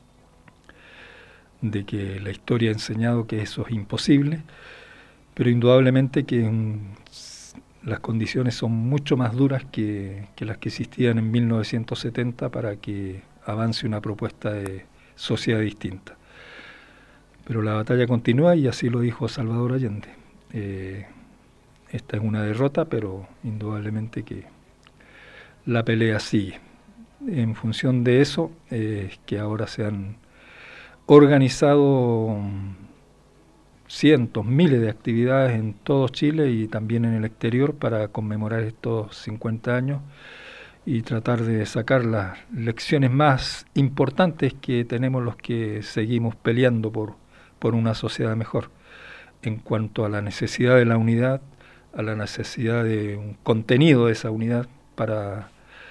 de que la historia ha enseñado que eso es imposible, pero indudablemente que las condiciones son mucho más duras que las que existían en 1970 para que avance una propuesta de sociedad distinta. Pero la batalla continúa y así lo dijo Salvador Allende. Esta es una derrota, pero indudablemente que la pelea sigue. En función de eso es que ahora se han organizado cientos, miles de actividades en todo Chile y también en el exterior para conmemorar estos 50 años y tratar de sacar las lecciones más importantes que tenemos los que seguimos peleando por una sociedad mejor, en cuanto a la necesidad de la unidad, a la necesidad de un contenido de esa unidad para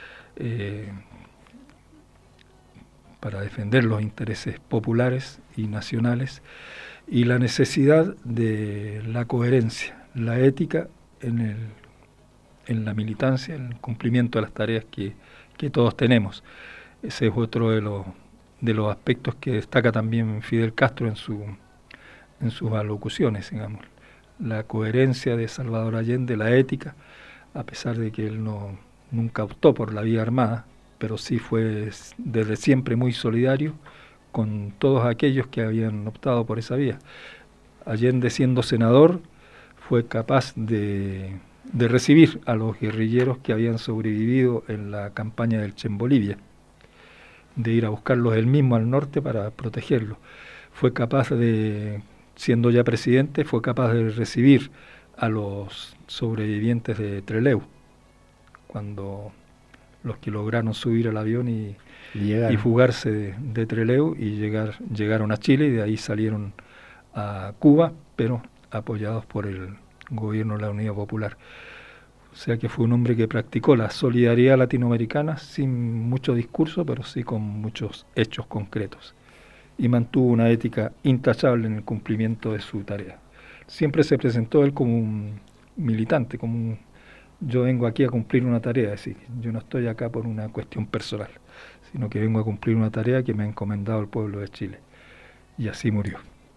defender los intereses populares y nacionales, y la necesidad de la coherencia, la ética en la militancia, en el cumplimiento de las tareas que todos tenemos. Ese es otro de los aspectos que destaca también Fidel Castro en sus alocuciones, digamos. La coherencia de Salvador Allende, la ética, a pesar de que él nunca optó por la vía armada, pero sí fue desde siempre muy solidario con todos aquellos que habían optado por esa vía. Allende, siendo senador, fue capaz de recibir a los guerrilleros que habían sobrevivido en la campaña del Che en Bolivia, de ir a buscarlos él mismo al norte para protegerlos. Fue capaz de, siendo ya presidente, fue capaz de recibir a los sobrevivientes de Trelew, cuando los que lograron subir al avión y fugarse de Trelew y llegaron a Chile, y de ahí salieron a Cuba, pero apoyados por el gobierno de la Unidad Popular. O sea que fue un hombre que practicó la solidaridad latinoamericana sin mucho discurso, pero sí con muchos hechos concretos, y mantuvo una ética intachable en el cumplimiento de su tarea. Siempre se presentó él como un militante, yo vengo aquí a cumplir una tarea, es decir, yo no estoy acá por una cuestión personal, sino que vengo a cumplir una tarea que me ha encomendado el pueblo de Chile. Y así murió.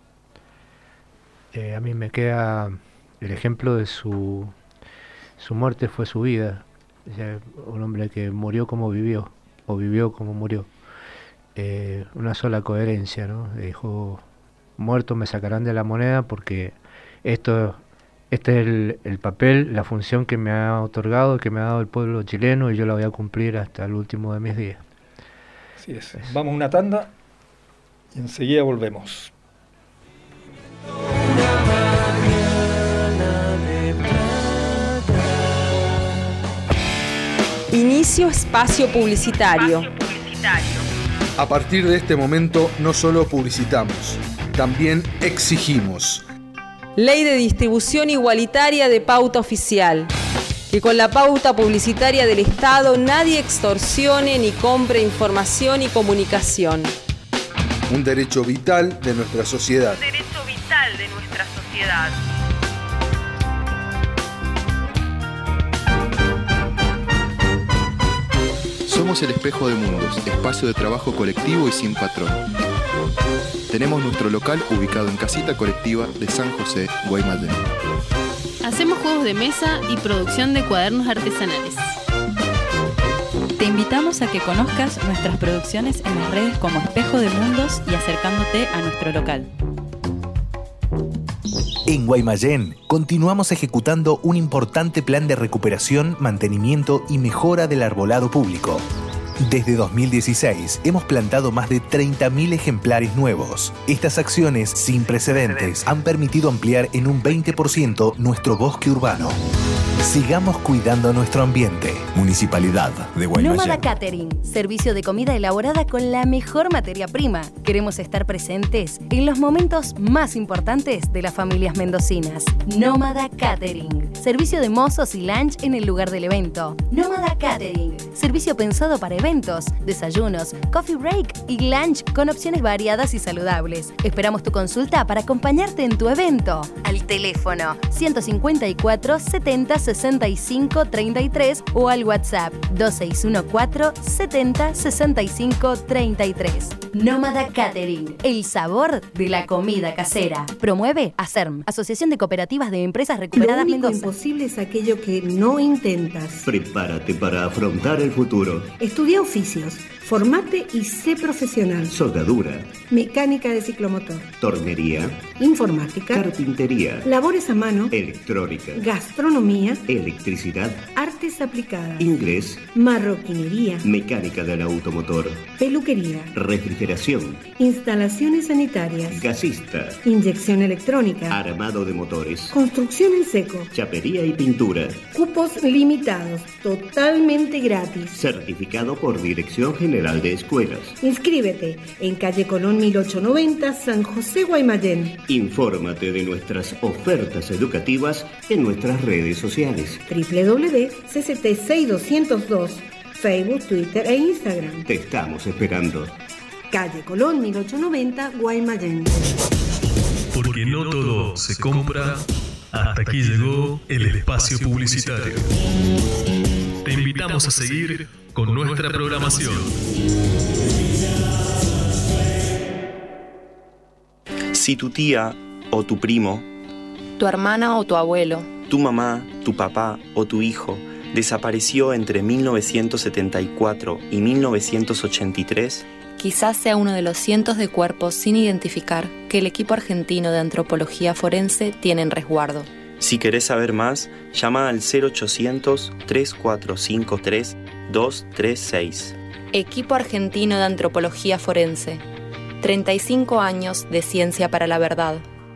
A mí me queda el ejemplo de su muerte fue su vida. O sea, un hombre que murió como vivió, o vivió como murió. Una sola coherencia, ¿no? Dijo, muerto me sacarán de la moneda porque este es el papel, la función que me ha otorgado, que me ha dado el pueblo chileno, y yo la voy a cumplir hasta el último de mis días. Así es. Vamos a una tanda y enseguida volvemos. Inicio espacio publicitario. A partir de este momento no solo publicitamos, también exigimos. Ley de distribución igualitaria de pauta oficial. Que con la pauta publicitaria del Estado nadie extorsione ni compre información y comunicación. Un derecho vital de nuestra sociedad. Derecho vital de nuestra sociedad. Somos el Espejo de Mundos, espacio de trabajo colectivo y sin patrón. Tenemos nuestro local ubicado en Casita Colectiva de San José, Guaymallén. Hacemos juegos de mesa y producción de cuadernos artesanales. Te invitamos a que conozcas nuestras producciones en las redes como Espejo de Mundos y acercándote a nuestro local. En Guaymallén continuamos ejecutando un importante plan de recuperación, mantenimiento y mejora del arbolado público. Desde 2016 hemos plantado más de 30.000 ejemplares nuevos. Estas acciones sin precedentes han permitido ampliar en un 20% nuestro bosque urbano. Sigamos cuidando nuestro ambiente. Municipalidad de Guaymallén. Nómada Catering, servicio de comida elaborada con la mejor materia prima. Queremos estar presentes en los momentos más importantes de las familias mendocinas. Nómada Catering, servicio de mozos y lunch en el lugar del evento. Nómada Catering, servicio pensado para eventos, desayunos, coffee break y lunch con opciones variadas y saludables. Esperamos tu consulta para acompañarte en tu evento. Al teléfono 154 70 65 33 o al WhatsApp 2614 70 65 33. Nómada Catering, el sabor de la comida casera. Promueve ACERM, Asociación de Cooperativas de Empresas Recuperadas Mendoza. Lo único imposible es aquello que no intentas. Prepárate para afrontar para el futuro. Estudia oficios, formate y sé profesional. Soldadura, Mecánica de ciclomotor, tornería, informática, carpintería, labores a mano, electrónica, gastronomía, electricidad, artes aplicadas, inglés, marroquinería, mecánica del automotor, peluquería, refrigeración, instalaciones sanitarias, gasista, inyección electrónica, armado de motores, construcción en seco, chapería y pintura. Cupos limitados, totalmente gratis. Certificado por Dirección General de Escuelas. Inscríbete en calle Colón 1890, San José, Guaymallén. Infórmate de nuestras ofertas educativas en nuestras redes sociales. www.cct6202, Facebook, Twitter e Instagram. Te estamos esperando. Calle Colón 1890, Guaymallén. Porque no todo se compra. Hasta aquí llegó el espacio publicitario. Te invitamos a seguir con nuestra programación. Si tu tía o tu primo, tu hermana o tu abuelo, tu mamá, tu papá o tu hijo desapareció entre 1974 y 1983, quizás sea uno de los cientos de cuerpos sin identificar que el equipo argentino de antropología forense tiene en resguardo. Si querés saber más, llama al 0800-3453-236. Equipo argentino de antropología forense. 35 años de ciencia para la verdad.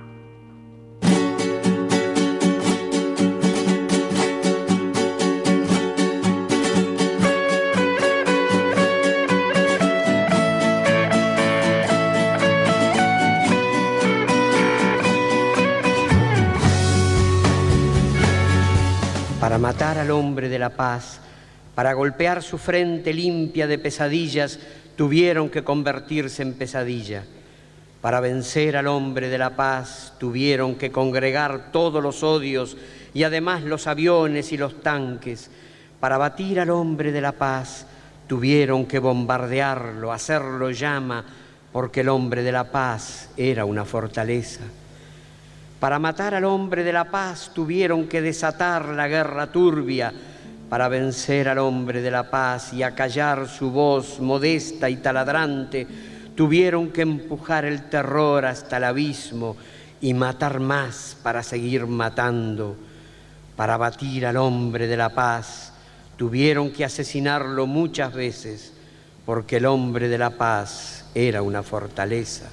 Para matar al hombre de la paz, para golpear su frente limpia de pesadillas, tuvieron que convertirse en pesadilla. Para vencer al hombre de la paz, tuvieron que congregar todos los odios y además los aviones y los tanques. Para batir al hombre de la paz, tuvieron que bombardearlo, hacerlo llama, porque el hombre de la paz era una fortaleza. Para matar al hombre de la paz tuvieron que desatar la guerra turbia. Para vencer al hombre de la paz y acallar su voz modesta y taladrante, tuvieron que empujar el terror hasta el abismo y matar más para seguir matando. Para batir al hombre de la paz tuvieron que asesinarlo muchas veces, porque el hombre de la paz era una fortaleza.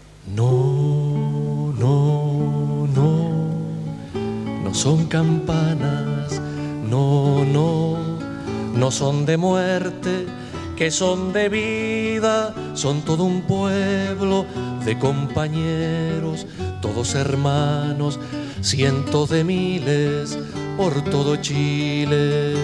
No, no, no, no son campanas, no, no, no son de muerte, que son de vida, son todo un pueblo de compañeros, todos hermanos, cientos de miles por todo Chile.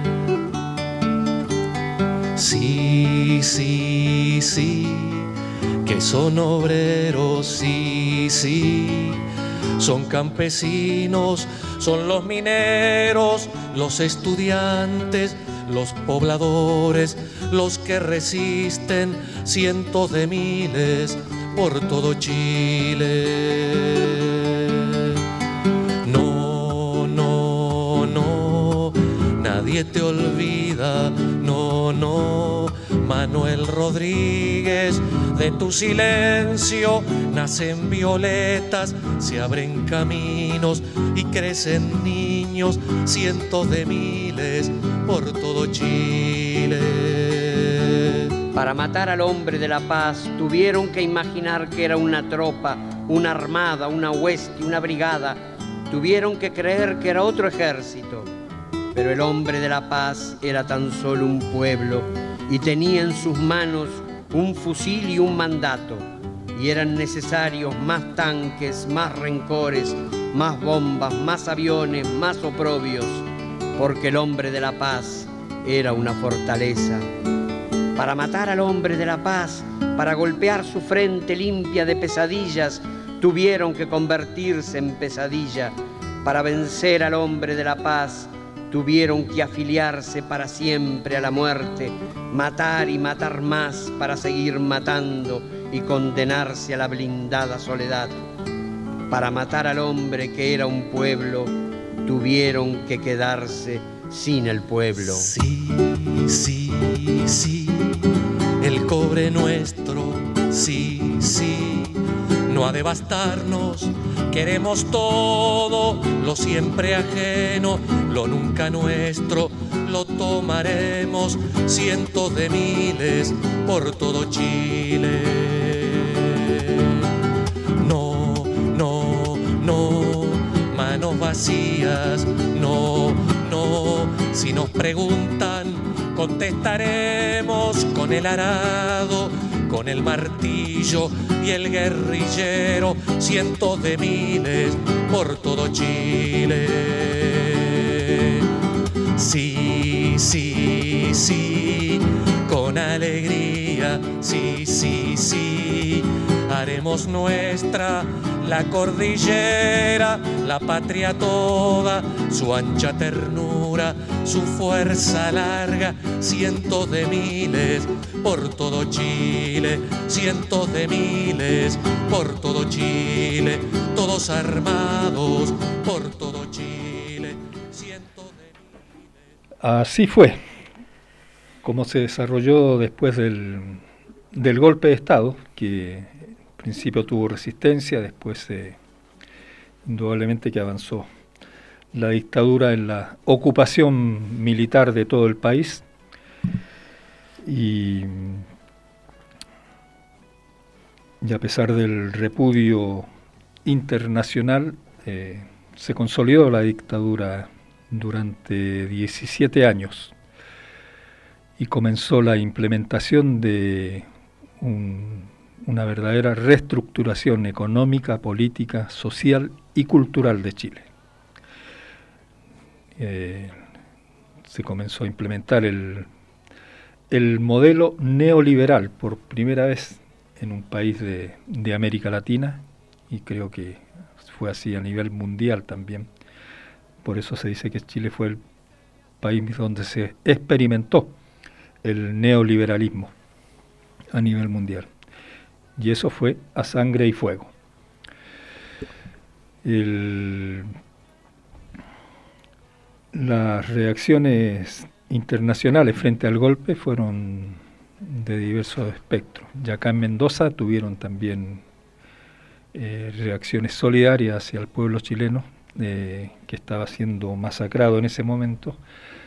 Sí, sí, sí, que son obreros, sí, sí, son campesinos, son los mineros, los estudiantes, los pobladores, los que resisten, cientos de miles por todo Chile. No, no, no, nadie te olvida, no, no, Manuel Rodríguez, de tu silencio nacen violetas, se abren caminos y crecen niños, cientos de miles por todo Chile. Para matar al hombre de la paz tuvieron que imaginar que era una tropa, una armada, una hueste, una brigada. Tuvieron que creer que era otro ejército. Pero el hombre de la paz era tan solo un pueblo y tenía en sus manos un fusil y un mandato. Y eran necesarios más tanques, más rencores, más bombas, más aviones, más oprobios, porque el hombre de la paz era una fortaleza. Para matar al hombre de la paz, para golpear su frente limpia de pesadillas, tuvieron que convertirse en pesadilla. Para vencer al hombre de la paz, tuvieron que afiliarse para siempre a la muerte, matar y matar más para seguir matando y condenarse a la blindada soledad. Para matar al hombre que era un pueblo, tuvieron que quedarse sin el pueblo. Sí, sí, sí, el cobre nuestro, sí, sí, no ha de bastarnos, queremos todo, lo siempre ajeno, lo nunca nuestro, lo tomaremos, cientos de miles por todo Chile. No, no, no, manos vacías, no, no, si nos preguntan, contestaremos con el arado, con el martillo y el guerrillero, cientos de miles por todo Chile. Sí, sí, sí, con alegría, sí, sí, sí, haremos nuestra la cordillera, la patria toda, su ancha ternura, su fuerza larga, cientos de miles por todo Chile, cientos de miles por todo Chile, todos armados por todo Chile, cientos de miles. Así fue como se desarrolló después del golpe de Estado, que en principio tuvo resistencia, después indudablemente que avanzó la dictadura en la ocupación militar de todo el país. Y a pesar del repudio internacional, se consolidó la dictadura durante 17 años y comenzó la implementación de una verdadera reestructuración económica, política, social y cultural de Chile. Se comenzó a implementar el modelo neoliberal por primera vez en un país de América Latina, y creo que fue así a nivel mundial también. Por eso se dice que Chile fue el país donde se experimentó el neoliberalismo a nivel mundial. Y eso fue a sangre y fuego. Las reacciones internacionales frente al golpe fueron de diversos espectros. Y acá en Mendoza tuvieron también reacciones solidarias hacia el pueblo chileno, que estaba siendo masacrado en ese momento,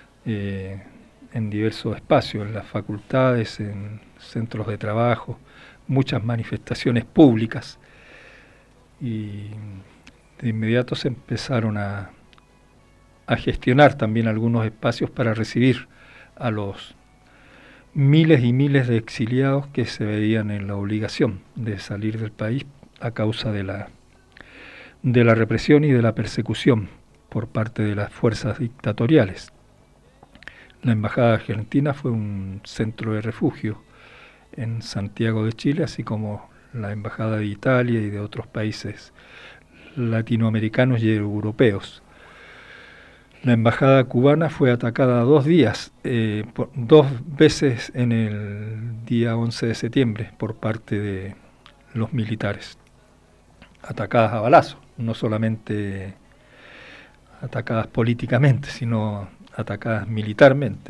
en diversos espacios, en las facultades, en centros de trabajo, muchas manifestaciones públicas, y de inmediato se empezaron a gestionar también algunos espacios para recibir a los miles y miles de exiliados que se veían en la obligación de salir del país a causa de la represión y de la persecución por parte de las fuerzas dictatoriales. La Embajada Argentina fue un centro de refugio en Santiago de Chile, así como la Embajada de Italia y de otros países latinoamericanos y europeos. La Embajada cubana fue atacada 2 días, 2 veces en el día 11 de septiembre por parte de los militares, atacadas a balazo, no solamente atacadas políticamente, sino atacadas militarmente.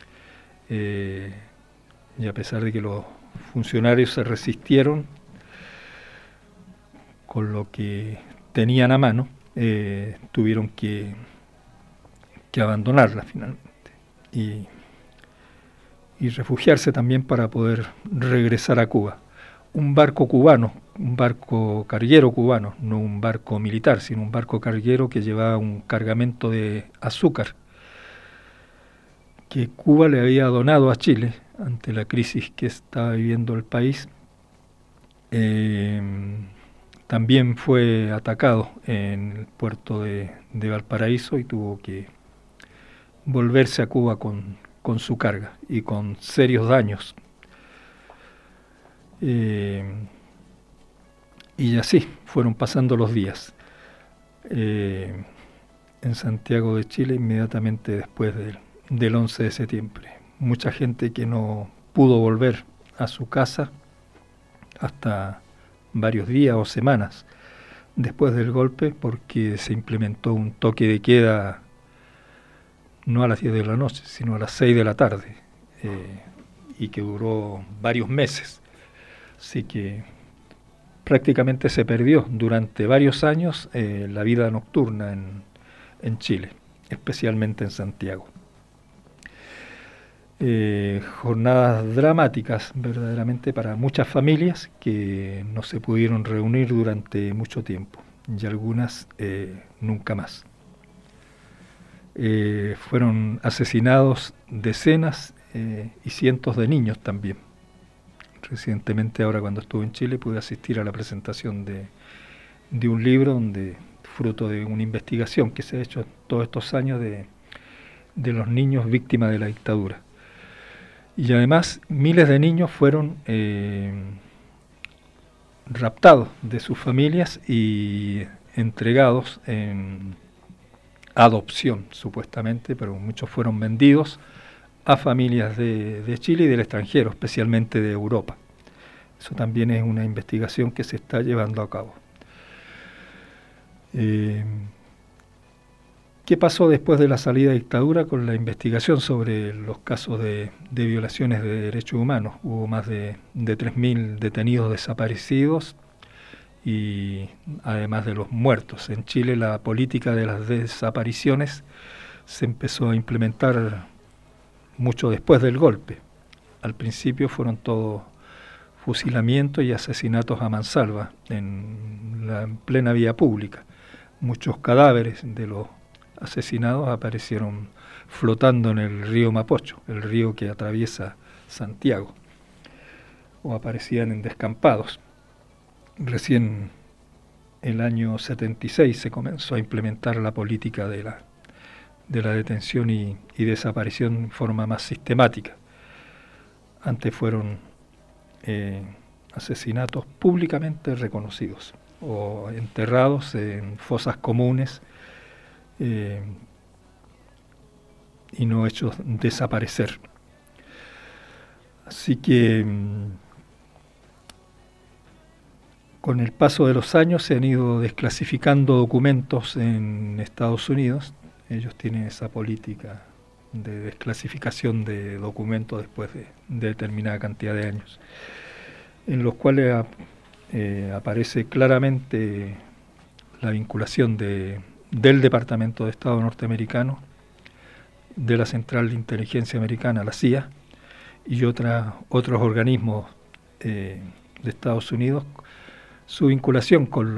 Y a pesar de que los funcionarios se resistieron con lo que tenían a mano, tuvieron que abandonarla finalmente y refugiarse también para poder regresar a Cuba. Un barco cubano, un barco carguero cubano, no un barco militar, sino un barco carguero que llevaba un cargamento de azúcar que Cuba le había donado a Chile ante la crisis que estaba viviendo el país. También fue atacado en el puerto de Valparaíso y tuvo que volverse a Cuba con su carga y con serios daños. Y así fueron pasando los días. En Santiago de Chile, inmediatamente después del 11 de septiembre. Mucha gente que no pudo volver a su casa hasta varios días o semanas después del golpe, porque se implementó un toque de queda no a las 10 de la noche, sino a las 6 de la tarde, y que duró varios meses. Así que prácticamente se perdió durante varios años la vida nocturna en Chile, especialmente en Santiago. Jornadas dramáticas verdaderamente para muchas familias que no se pudieron reunir durante mucho tiempo, y algunas nunca más. Fueron asesinados decenas y cientos de niños también. Recientemente, ahora cuando estuve en Chile, pude asistir a la presentación de un libro fruto de una investigación que se ha hecho todos estos años de los niños víctimas de la dictadura. Y además miles de niños fueron raptados de sus familias y entregados en adopción, supuestamente, pero muchos fueron vendidos a familias de Chile y del extranjero, especialmente de Europa. Eso también es una investigación que se está llevando a cabo. ¿Qué pasó después de la salida de dictadura con la investigación sobre los casos de violaciones de derechos humanos? Hubo más de 3.000 detenidos desaparecidos y además de los muertos. En Chile la política de las desapariciones se empezó a implementar mucho después del golpe. Al principio fueron todos fusilamientos y asesinatos a mansalva en plena vía pública. Muchos cadáveres de los asesinados aparecieron flotando en el río Mapocho, el río que atraviesa Santiago, o aparecían en descampados. Recién el año 76 se comenzó a implementar la política de la detención y desaparición en forma más sistemática. Antes fueron asesinatos públicamente reconocidos o enterrados en fosas comunes y no hechos desaparecer. Así que con el paso de los años se han ido desclasificando documentos en Estados Unidos. Ellos tienen esa política de desclasificación de documentos después de determinada cantidad de años, en los cuales aparece claramente la vinculación del Departamento de Estado norteamericano, de la Central de Inteligencia Americana, la CIA, y otros organismos de Estados Unidos, su vinculación con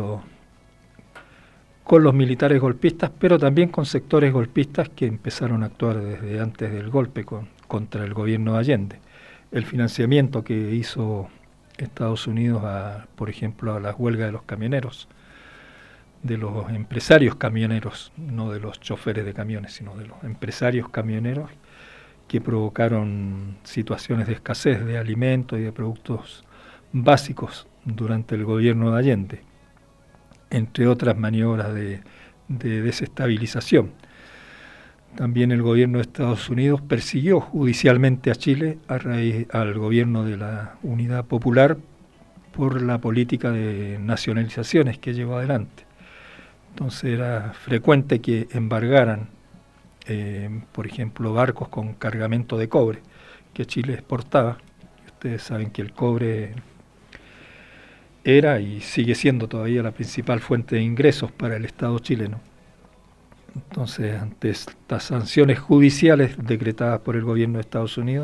los militares golpistas, pero también con sectores golpistas que empezaron a actuar desde antes del golpe contra el gobierno de Allende. El financiamiento que hizo Estados Unidos, por ejemplo, a las huelgas de los camioneros, de los empresarios camioneros, no de los choferes de camiones, sino de los empresarios camioneros, que provocaron situaciones de escasez de alimentos y de productos básicos durante el gobierno de Allende, entre otras maniobras de desestabilización. También el gobierno de Estados Unidos persiguió judicialmente a Chile al gobierno de la Unidad Popular por la política de nacionalizaciones que llevó adelante. Entonces era frecuente que embargaran, por ejemplo, barcos con cargamento de cobre que Chile exportaba. Ustedes saben que el cobre era y sigue siendo todavía la principal fuente de ingresos para el Estado chileno. Entonces, ante estas sanciones judiciales decretadas por el gobierno de Estados Unidos,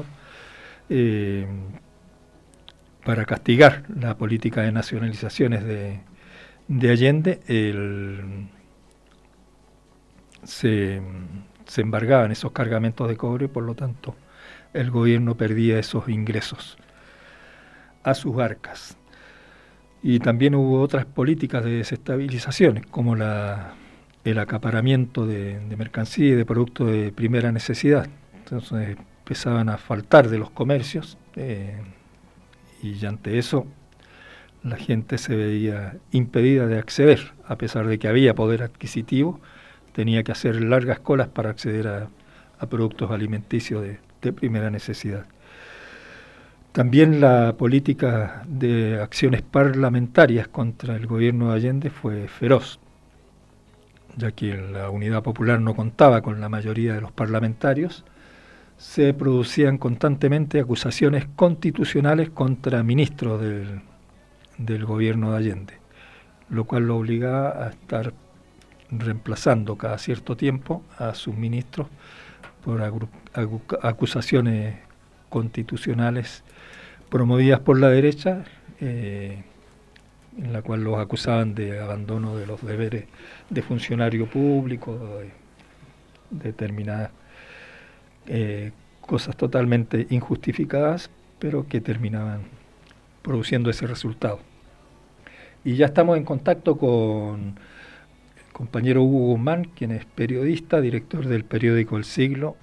para castigar la política de nacionalizaciones de Allende, se embargaban esos cargamentos de cobre, por lo tanto el gobierno perdía esos ingresos a sus arcas. Y también hubo otras políticas de desestabilizaciones, como el acaparamiento de mercancía y de productos de primera necesidad. Entonces empezaban a faltar de los comercios y ante eso la gente se veía impedida de acceder, a pesar de que había poder adquisitivo, tenía que hacer largas colas para acceder a productos alimenticios de primera necesidad. También la política de acciones parlamentarias contra el gobierno de Allende fue feroz. ya que la Unidad Popular no contaba con la mayoría de los parlamentarios, se producían constantemente acusaciones constitucionales contra ministros del gobierno de Allende, lo cual lo obligaba a estar reemplazando cada cierto tiempo a sus ministros por acusaciones constitucionales promovidas por la derecha, en la cual los acusaban de abandono de los deberes de funcionario público, de determinadas cosas totalmente injustificadas, pero que terminaban produciendo ese resultado. Y ya estamos en contacto con el compañero Hugo Guzmán, quien es periodista, director del periódico El Siglo,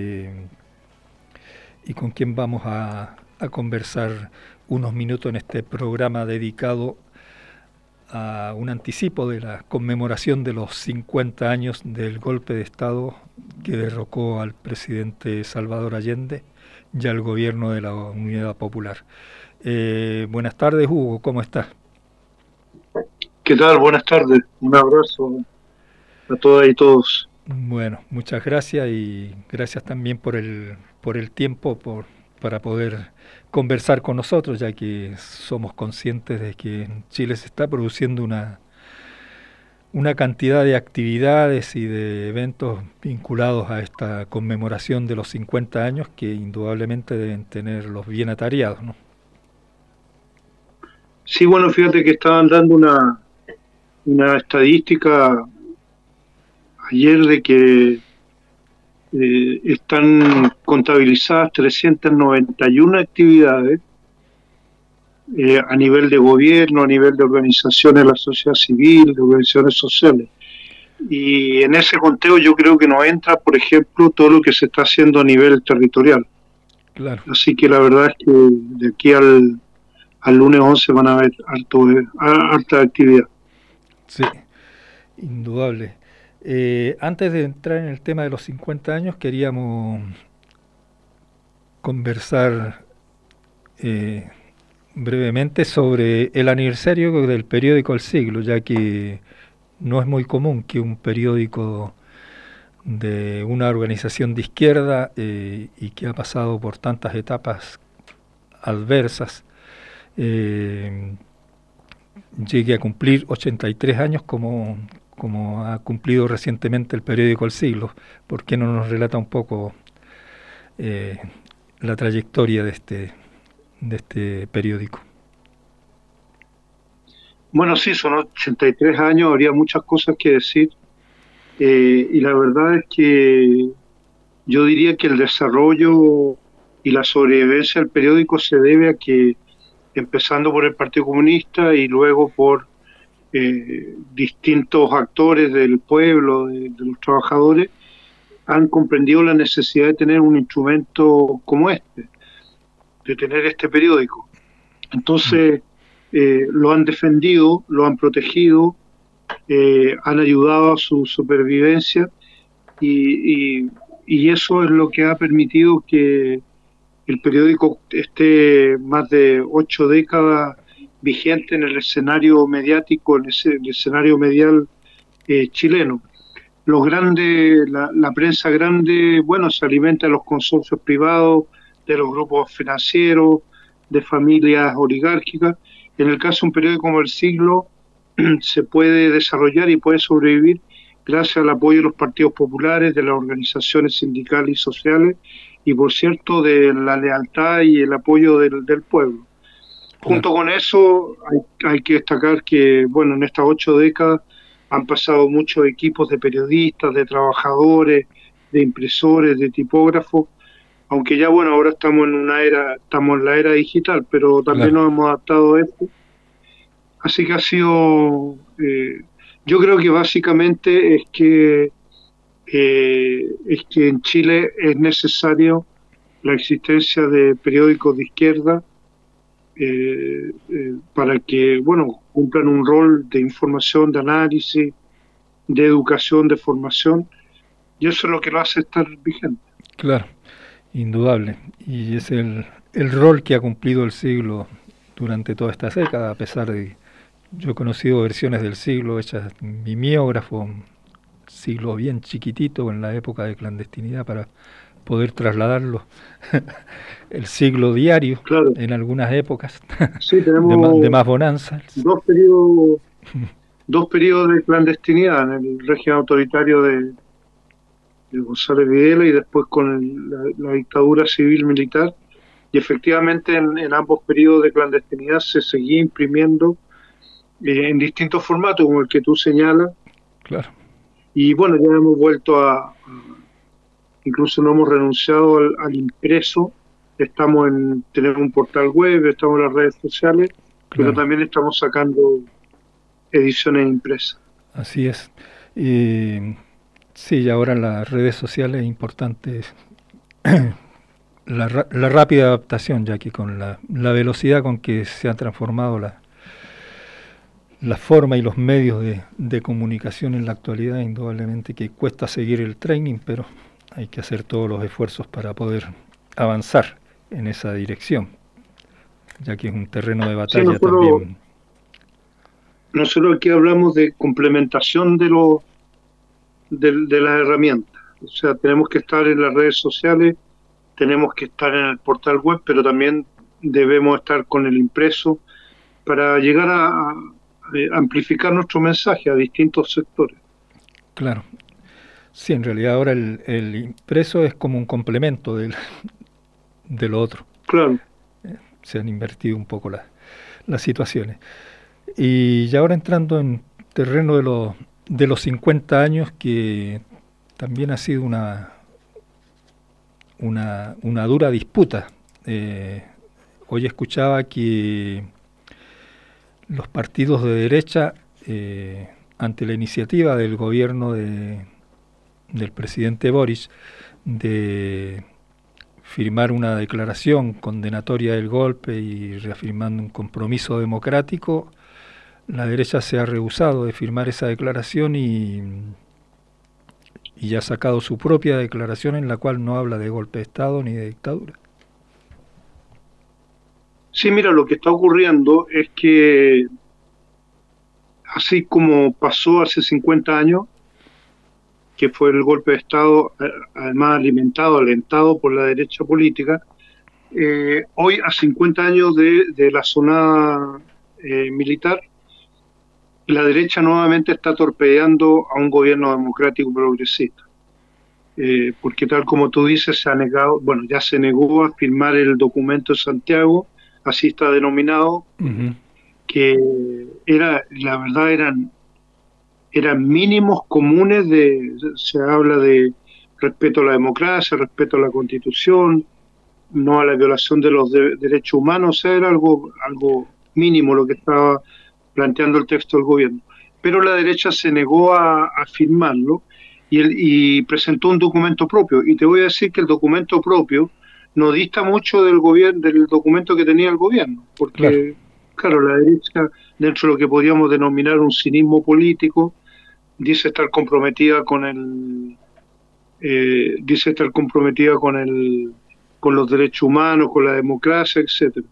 y con quien vamos a conversar unos minutos en este programa dedicado a un anticipo de la conmemoración de los 50 años del golpe de Estado que derrocó al presidente Salvador Allende y al gobierno de la Unidad Popular. Buenas tardes, Hugo, ¿cómo estás? ¿Qué tal? Buenas tardes, un abrazo a todas y todos. Bueno, muchas gracias y gracias también por el tiempo para poder conversar con nosotros, ya que somos conscientes de que en Chile se está produciendo una cantidad de actividades y de eventos vinculados a esta conmemoración de los 50 años que indudablemente deben tenerlos bien atareados, ¿no? Sí, bueno, fíjate que estaban dando una estadística ayer de que están contabilizadas 391 actividades a nivel de gobierno, a nivel de organizaciones de la sociedad civil, de organizaciones sociales. Y en ese conteo yo creo que no entra, por ejemplo, todo lo que se está haciendo a nivel territorial. Claro. Así que la verdad es que de aquí al lunes 11 van a haber harta actividad. Sí, indudable. Antes de entrar en el tema de los 50 años, queríamos conversar brevemente sobre el aniversario del periódico El Siglo, ya que no es muy común que un periódico de una organización de izquierda y que ha pasado por tantas etapas adversas llegue a cumplir 83 años como ha cumplido recientemente el periódico El Siglo. ¿Por qué no nos relata un poco la trayectoria de este periódico? Bueno, sí, son 83 años, habría muchas cosas que decir, y la verdad es que yo diría que el desarrollo y la sobrevivencia del periódico se debe a que, empezando por el Partido Comunista y luego por distintos actores del pueblo, de los trabajadores, han comprendido la necesidad de tener un instrumento como este, de tener este periódico. Entonces lo han defendido, lo han protegido, han ayudado a su supervivencia y eso es lo que ha permitido que el periódico esté más de 8 décadas vigente en el escenario mediático, en el escenario medial chileno. Los grandes, la prensa grande, bueno, se alimenta de los consorcios privados, de los grupos financieros, de familias oligárquicas. En el caso de un periódico como El Siglo, se puede desarrollar y puede sobrevivir gracias al apoyo de los partidos populares, de las organizaciones sindicales y sociales, y por cierto de la lealtad y el apoyo del pueblo. Junto con eso hay que destacar que, bueno, en estas 8 décadas han pasado muchos equipos de periodistas, de trabajadores, de impresores, de tipógrafos, aunque ya, bueno, ahora estamos en la era digital, pero también nos hemos adaptado a esto. Así que ha sido, yo creo que básicamente es que en Chile es necesario la existencia de periódicos de izquierda para que, bueno, cumplan un rol de información, de análisis, de educación, de formación, y eso es lo que lo hace estar vigente. Claro, indudable, y es el rol que ha cumplido El Siglo durante toda esta década, a pesar de, yo he conocido versiones del Siglo hechas mimeógrafo, siglo bien chiquitito en la época de clandestinidad para poder trasladarlo el siglo diario, claro, en algunas épocas, sí, tenemos de más bonanza. Dos periodos de clandestinidad, en el régimen autoritario de González Videla y después con la dictadura civil-militar, y efectivamente en ambos periodos de clandestinidad se seguía imprimiendo en distintos formatos, como el que tú señalas. Claro. Y bueno, ya hemos vuelto incluso no hemos renunciado al impreso, estamos en tener un portal web, estamos en las redes sociales, claro, pero también estamos sacando ediciones impresas. Así es. Y sí, y ahora en las redes sociales es importante la rápida adaptación, ya que con la velocidad con que se ha transformado la forma y los medios de comunicación en la actualidad, indudablemente que cuesta seguir el training, pero hay que hacer todos los esfuerzos para poder avanzar en esa dirección, ya que es un terreno de batalla, sí, también. Nosotros aquí hablamos de complementación de las herramientas, o sea, tenemos que estar en las redes sociales, tenemos que estar en el portal web, pero también debemos estar con el impreso para llegar a amplificar nuestro mensaje a distintos sectores. Claro. Sí, en realidad ahora el impreso es como un complemento de lo otro. Claro. Se han invertido un poco las situaciones. Y ya ahora entrando en terreno de los 50 años, que también ha sido una dura disputa. Hoy escuchaba que los partidos de derecha, ante la iniciativa del gobierno del presidente Boris de firmar una declaración condenatoria del golpe y reafirmando un compromiso democrático, la derecha se ha rehusado de firmar esa declaración y ha sacado su propia declaración en la cual no habla de golpe de Estado ni de dictadura. Sí, mira, lo que está ocurriendo es que así como pasó hace 50 años, que fue el golpe de Estado, además alentado por la derecha política, hoy a 50 años de la zona militar, la derecha nuevamente está torpedeando a un gobierno democrático progresista. Porque tal como tú dices, ya se negó a firmar el documento de Santiago, así está denominado, que la verdad eran mínimos comunes se habla de respeto a la democracia, respeto a la Constitución, no a la violación de los derechos humanos, o sea, era algo mínimo lo que estaba planteando el texto del gobierno. Pero la derecha se negó a firmarlo y presentó un documento propio. Y te voy a decir que el documento propio no dista mucho del documento que tenía el gobierno, porque claro, la derecha, dentro de lo que podríamos denominar un cinismo político, dice estar comprometida con los derechos humanos, con la democracia, etcétera.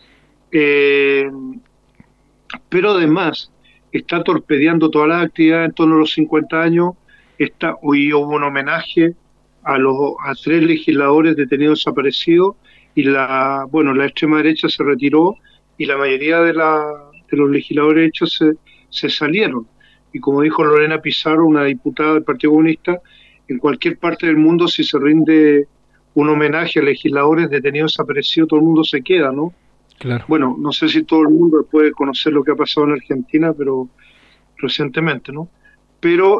Pero además está torpedeando todas las actividades en torno a los 50 años. Hoy hubo un homenaje a 3 legisladores detenidos desaparecidos y la extrema derecha se retiró y la mayoría de los legisladores hechos se salieron. Y como dijo Lorena Pizarro, una diputada del Partido Comunista, en cualquier parte del mundo, si se rinde un homenaje a legisladores detenidos desaparecidos, todo el mundo se queda, ¿no? Claro. Bueno, no sé si todo el mundo puede conocer lo que ha pasado en Argentina, pero recientemente, ¿no? Pero,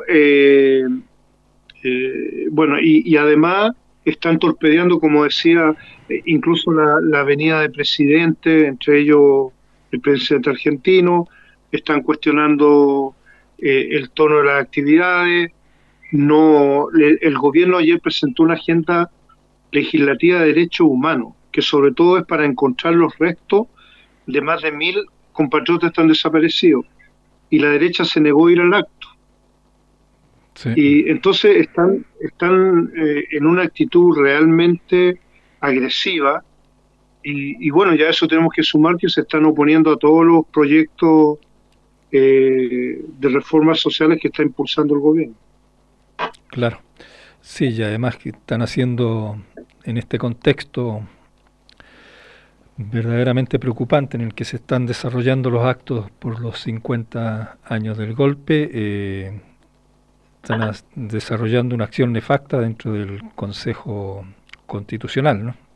y además están torpedeando, como decía, incluso la venida de presidentes, entre ellos el presidente argentino, están cuestionando el tono de las actividades. El gobierno ayer presentó una agenda legislativa de derechos humanos, que sobre todo es para encontrar los restos de más de 1.000 compatriotas que están desaparecidos, y la derecha se negó a ir al acto. Sí. Y entonces están en una actitud realmente agresiva, y bueno, ya eso tenemos que sumar que se están oponiendo a todos los proyectos de reformas sociales que está impulsando el gobierno. Claro. Sí, y además que están haciendo en este contexto verdaderamente preocupante en el que se están desarrollando los actos por los 50 años del golpe, están desarrollando una acción nefasta dentro del Consejo Constitucional, ¿no?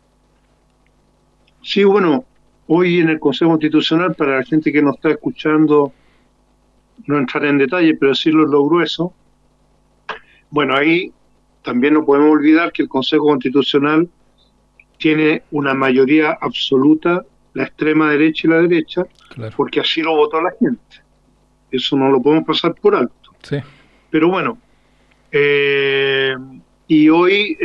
Sí, bueno, hoy en el Consejo Constitucional, para la gente que nos está escuchando, no entrar en detalle, pero decirlo en lo grueso, bueno, ahí también no podemos olvidar que el Consejo Constitucional tiene una mayoría absoluta, la extrema derecha y la derecha, claro, porque así lo votó la gente. Eso no lo podemos pasar por alto. Sí. Pero bueno, y hoy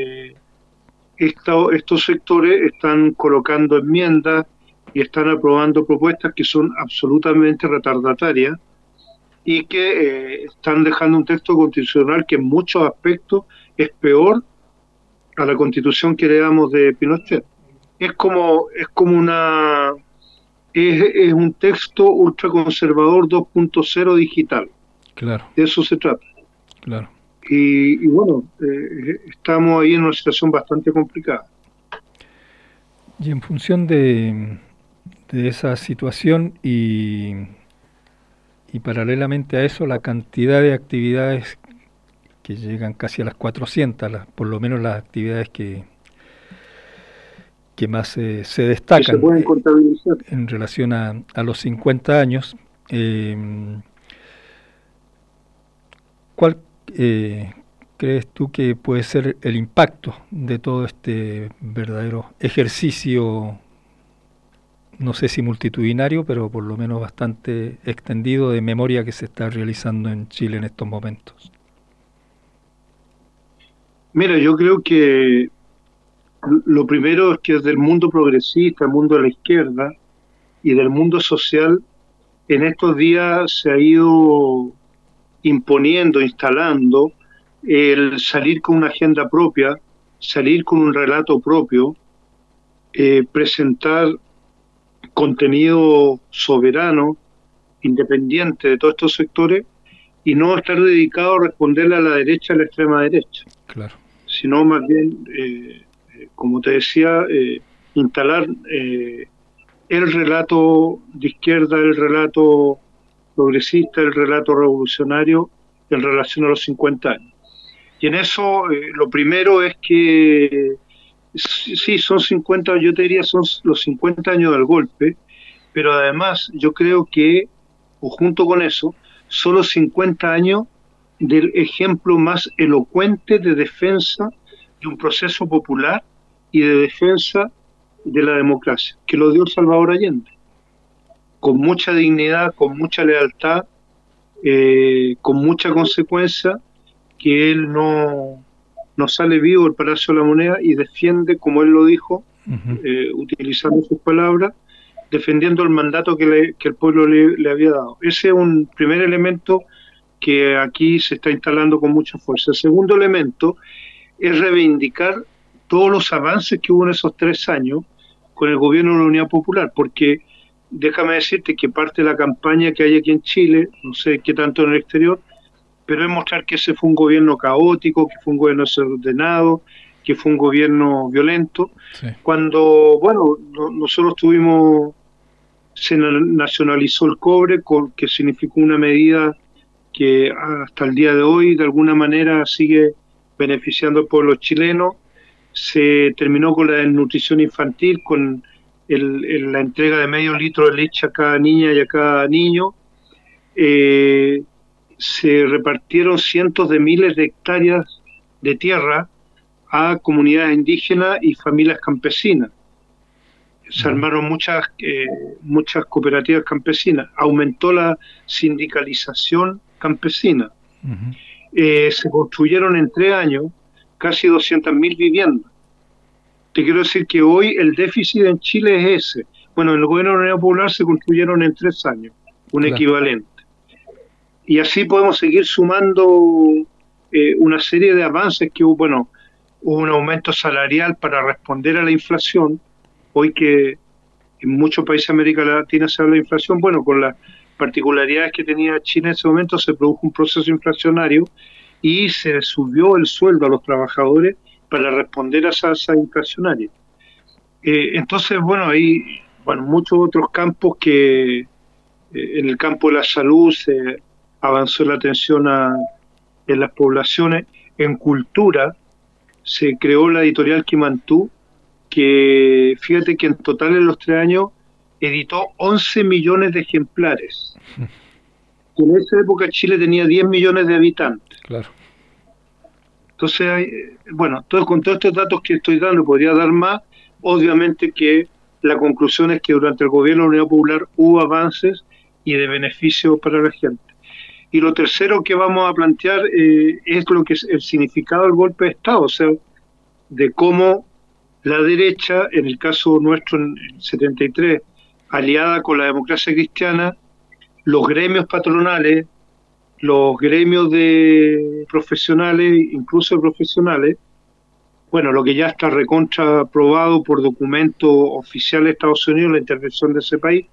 estos sectores están colocando enmiendas y están aprobando propuestas que son absolutamente retardatarias y que están dejando un texto constitucional que en muchos aspectos es peor a la Constitución que heredamos de Pinochet. Es un texto ultraconservador 2.0 digital. Claro. De eso se trata. Claro. Y bueno, estamos ahí en una situación bastante complicada. Y en función de esa situación y paralelamente a eso, la cantidad de actividades que llegan casi a las 400, por lo menos las actividades que más se destacan, que se pueden contabilizar en relación a los 50 años. ¿Cuál crees tú que puede ser el impacto de todo este verdadero ejercicio, no sé si multitudinario, pero por lo menos bastante extendido, de memoria que se está realizando en Chile en estos momentos? Mira, yo creo que lo primero es que desde el mundo progresista, el mundo de la izquierda y del mundo social, en estos días se ha ido imponiendo, instalando el salir con una agenda propia, salir con un relato propio, presentar contenido soberano, independiente de todos estos sectores, y no estar dedicado a responderle a la derecha, a la extrema derecha. Claro. Sino más bien, como te decía, instalar el relato de izquierda, el relato progresista, el relato revolucionario en relación a los 50 años. Y en eso lo primero es que sí, son 50, yo te diría son los 50 años del golpe, pero además yo creo que, o junto con eso, son los 50 años del ejemplo más elocuente de defensa de un proceso popular y de defensa de la democracia, que lo dio Salvador Allende, con mucha dignidad, con mucha lealtad, con mucha consecuencia, que él no sale vivo del Palacio de la Moneda y defiende, como él lo dijo, utilizando sus palabras, defendiendo el mandato que el pueblo le había dado. Ese es un primer elemento que aquí se está instalando con mucha fuerza. El segundo elemento es reivindicar todos los avances que hubo en esos 3 años con el gobierno de la Unidad Popular, porque déjame decirte que parte de la campaña que hay aquí en Chile, no sé qué tanto en el exterior, pero es mostrar que ese fue un gobierno caótico, que fue un gobierno desordenado, que fue un gobierno violento. Sí. Cuando, bueno, nosotros se nacionalizó el cobre, que significó una medida que hasta el día de hoy de alguna manera sigue beneficiando al pueblo chileno. Se terminó con la desnutrición infantil, con la entrega de medio litro de leche a cada niña y a cada niño. Se repartieron cientos de miles de hectáreas de tierra a comunidades indígenas y familias campesinas. Se armaron muchas cooperativas campesinas. Aumentó la sindicalización campesina. Se construyeron en 3 años casi 200.000 viviendas. Te quiero decir que hoy el déficit en Chile es ese. Bueno, en el gobierno de la Unidad Popular se construyeron en 3 años, equivalente. Y así podemos seguir sumando una serie de avances que hubo. Bueno, hubo un aumento salarial para responder a la inflación. Hoy que en muchos países de América Latina se habla de inflación, bueno, con las particularidades que tenía Chile en ese momento se produjo un proceso inflacionario y se subió el sueldo a los trabajadores para responder a esa alza inflacionaria. Entonces, bueno, hay muchos otros campos que en el campo de la salud se avanzó la atención en las poblaciones. En cultura se creó la editorial Quimantú, que fíjate que en total en los 3 años editó 11 millones de ejemplares. En esa época Chile tenía 10 millones de habitantes. Claro. Entonces, con todos estos datos que estoy dando, podría dar más. Obviamente que la conclusión es que durante el gobierno de la Unidad Popular hubo avances y de beneficio para la gente. Y lo tercero que vamos a plantear es lo que es el significado del golpe de Estado, o sea, de cómo la derecha, en el caso nuestro en el 73, aliada con la democracia cristiana, los gremios patronales, los gremios de profesionales, incluso profesionales, lo que ya está recontra aprobado por documentos oficiales de Estados Unidos, la intervención de ese país,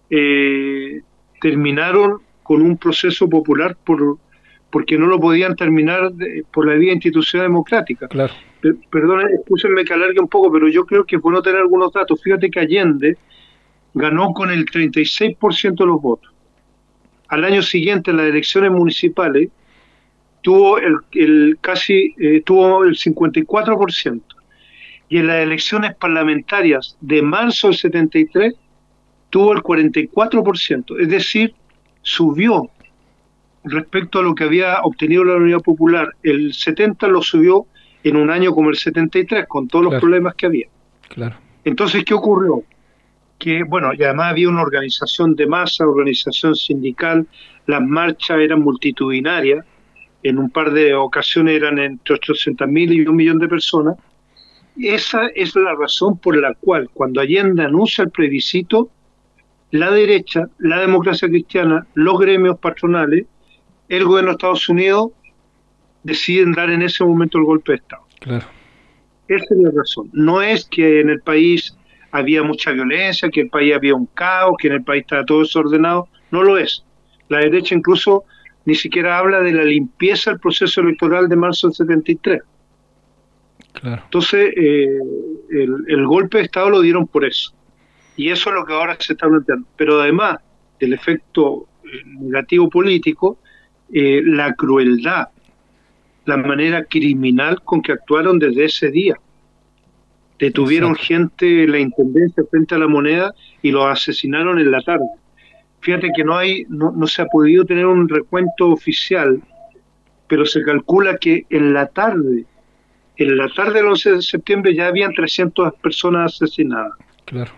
terminaron con un proceso popular porque no lo podían terminar por la vía institucional democrática. Claro. Perdón, escúchenme que alargue un poco, pero yo creo que es bueno tener algunos datos. Fíjate que Allende ganó con el 36% de los votos. Al año siguiente, en las elecciones municipales, tuvo tuvo el 54%. Y en las elecciones parlamentarias de marzo del 73, tuvo el 44%. Es decir, subió respecto a lo que había obtenido la Unidad Popular. El 70 lo subió en un año como el 73, con todos los problemas que había. Claro. Entonces, ¿qué ocurrió? Que, y además había una organización de masa, organización sindical, las marchas eran multitudinarias, en un par de ocasiones eran entre 800.000 y 1 millón de personas. Esa es la razón por la cual, cuando Allende anuncia el plebiscito, la derecha, la democracia cristiana, los gremios patronales, el gobierno de Estados Unidos deciden dar en ese momento el golpe de Estado. Claro. Esa es la razón. No es que en el país había mucha violencia, que en el país había un caos, que en el país estaba todo desordenado. No lo es. La derecha incluso ni siquiera habla de la limpieza del proceso electoral de marzo del 73. Claro. Entonces, el golpe de Estado lo dieron por eso. Y eso es lo que ahora se está planteando. Pero además del efecto negativo político, la crueldad, la manera criminal con que actuaron desde ese día. Detuvieron gente en la Intendencia frente a la Moneda y los asesinaron en la tarde. Fíjate que no se ha podido tener un recuento oficial, pero se calcula que en la tarde del 11 de septiembre ya habían 300 personas asesinadas. Claro.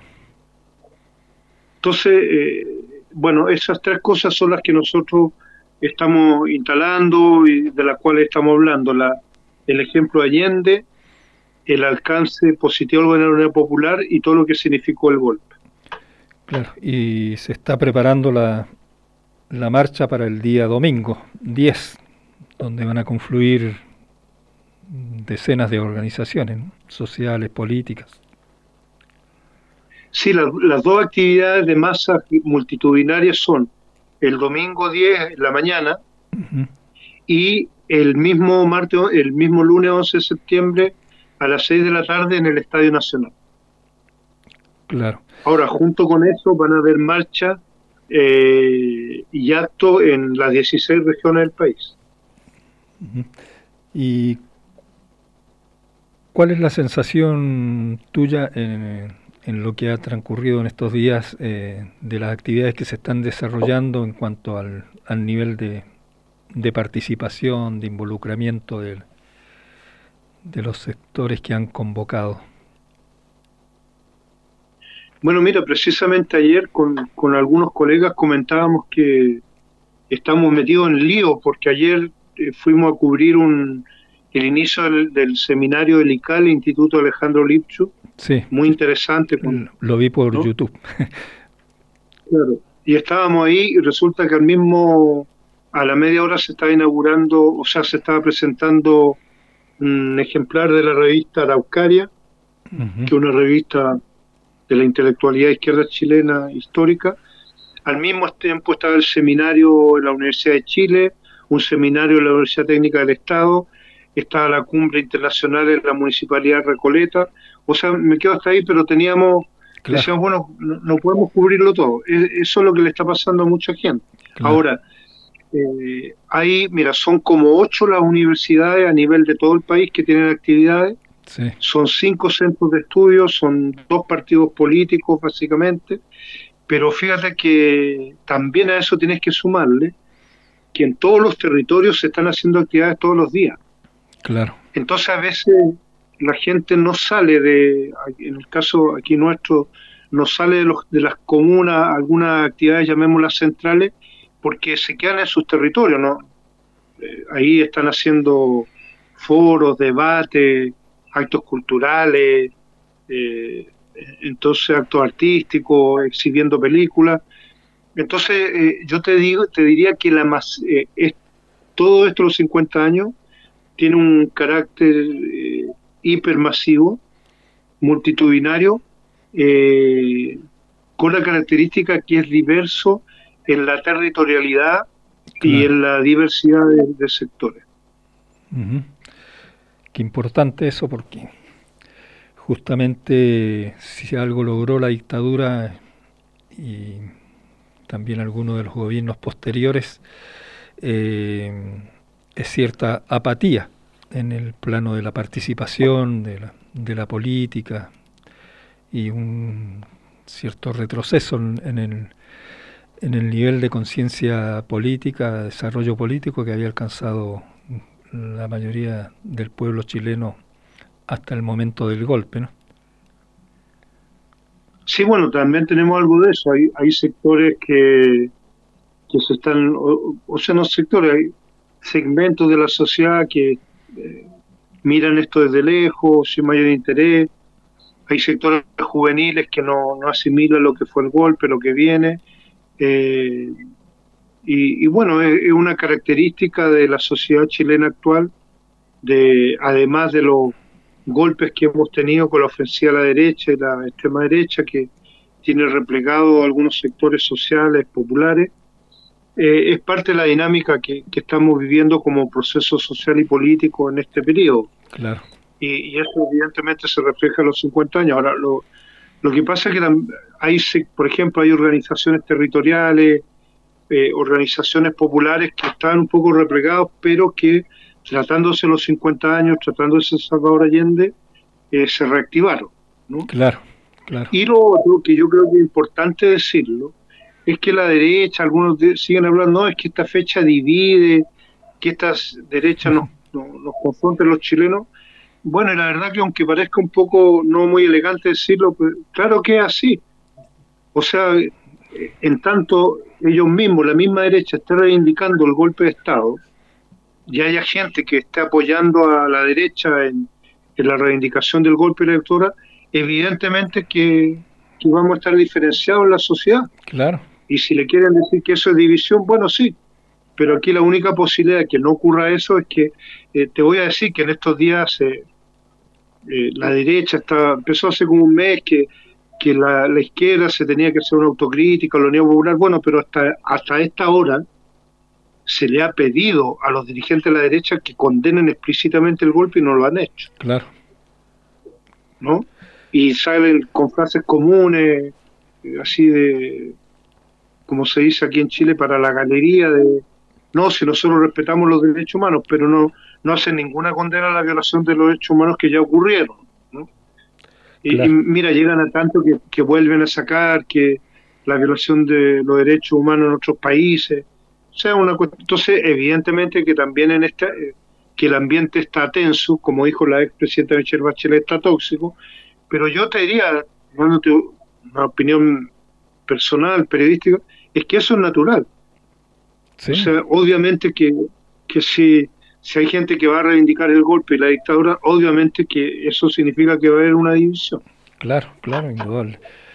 Entonces, esas 3 cosas son las que nosotros estamos instalando y de las cuales estamos hablando. El ejemplo de Allende, el alcance positivo del gobierno de la Unidad Popular y todo lo que significó el golpe. Claro, y se está preparando la marcha para el día domingo, 10, donde van a confluir decenas de organizaciones, ¿no? Sociales, políticas. Sí, las 2 actividades de masa multitudinarias son el domingo 10 en la mañana y el mismo lunes 11 de septiembre a las 6 de la tarde en el Estadio Nacional. Claro. Ahora, junto con eso van a haber marchas y actos en las 16 regiones del país. ¿Y cuál es la sensación tuya en lo que ha transcurrido en estos días de las actividades que se están desarrollando en cuanto al nivel de participación, de involucramiento de los sectores que han convocado? Bueno, mira, precisamente ayer con algunos colegas comentábamos que estamos metidos en lío, porque ayer fuimos a cubrir el inicio del seminario del ICAL, Instituto Alejandro Lipchuk. Sí. Muy interesante. Lo vi por YouTube. Claro. Y estábamos ahí y resulta que a la media hora se estaba inaugurando, se estaba presentando un ejemplar de la revista Araucaria, que es una revista de la intelectualidad izquierda chilena histórica. Al mismo tiempo estaba el seminario en la Universidad de Chile, un seminario en la Universidad Técnica del Estado, estaba la cumbre internacional en la Municipalidad de Recoleta, o sea, me quedo hasta ahí, pero decíamos, bueno, no podemos cubrirlo todo. Eso es lo que le está pasando a mucha gente. Claro. Ahora, son como 8 las universidades a nivel de todo el país que tienen actividades. Sí. Son 5 centros de estudio, son 2 partidos políticos básicamente, pero fíjate que también a eso tienes que sumarle que en todos los territorios se están haciendo actividades todos los días. Claro. Entonces a veces la gente no sale en el caso aquí nuestro, no sale de las comunas, algunas actividades, llamémoslas centrales, porque se quedan en sus territorios, ¿no? Ahí están haciendo foros, debates, actos culturales, entonces actos artísticos, exhibiendo películas. Entonces yo te diría que todo esto, los 50 años, tiene un carácter hipermasivo, multitudinario, con la característica que es diverso en la territorialidad. Claro. Y en la diversidad de sectores. Uh-huh. Qué importante eso, porque justamente si algo logró la dictadura y también algunos de los gobiernos posteriores, es cierta apatía en el plano de la participación, de la política, y un cierto retroceso en el nivel de conciencia política, desarrollo político que había alcanzado la mayoría del pueblo chileno hasta el momento del golpe, ¿no? Sí, bueno, también tenemos algo de eso. Hay sectores que se están, o sea, no sectores, hay segmentos de la sociedad que miran esto desde lejos, sin mayor interés. Hay sectores juveniles que no asimilan lo que fue el golpe, lo que viene. Y bueno, es una característica de la sociedad chilena actual, además de los golpes que hemos tenido con la ofensiva a la derecha y la extrema derecha, que tiene replegado algunos sectores sociales, populares, es parte de la dinámica que estamos viviendo como proceso social y político en este periodo. Claro. Y eso evidentemente se refleja en los 50 años. Ahora, lo que pasa es que por ejemplo, hay organizaciones territoriales, organizaciones populares que están un poco replegados, pero que tratándose los 50 años, tratándose de Salvador Allende, se reactivaron, ¿no? Claro, claro. Y lo otro que yo creo que es importante decirlo, es que la derecha, algunos siguen hablando, no, es que esta fecha divide, que estas derechas nos confronten los chilenos. Bueno, y la verdad que aunque parezca un poco no muy elegante decirlo, pues claro que es así. O sea, en tanto ellos mismos, la misma derecha, está reivindicando el golpe de Estado, y haya gente que esté apoyando a la derecha en la reivindicación del golpe de la dictadura, evidentemente que vamos a estar diferenciados en la sociedad. Claro. Y si le quieren decir que eso es división, bueno, sí. Pero aquí la única posibilidad de que no ocurra eso es que, te voy a decir que en estos días la derecha empezó hace como un mes que la izquierda se tenía que hacer una autocrítica, la Unión Popular, bueno, pero hasta esta hora se le ha pedido a los dirigentes de la derecha que condenen explícitamente el golpe y no lo han hecho. Claro. ¿No? Y salen con frases comunes, así de, como se dice aquí en Chile, para la galería de, no, si nosotros respetamos los derechos humanos, pero no hacen ninguna condena a la violación de los derechos humanos que ya ocurrieron, ¿no? Claro. Y mira, llegan a tanto que vuelven a sacar que la violación de los derechos humanos en otros países, o sea, entonces evidentemente que también que el ambiente está tenso, como dijo la expresidenta Michelle Bachelet, está tóxico, pero yo te diría, dándote una opinión personal, periodística, es que eso es natural. Sí. O sea, obviamente que si hay gente que va a reivindicar el golpe y la dictadura, obviamente que eso significa que va a haber una división. Claro, indudable.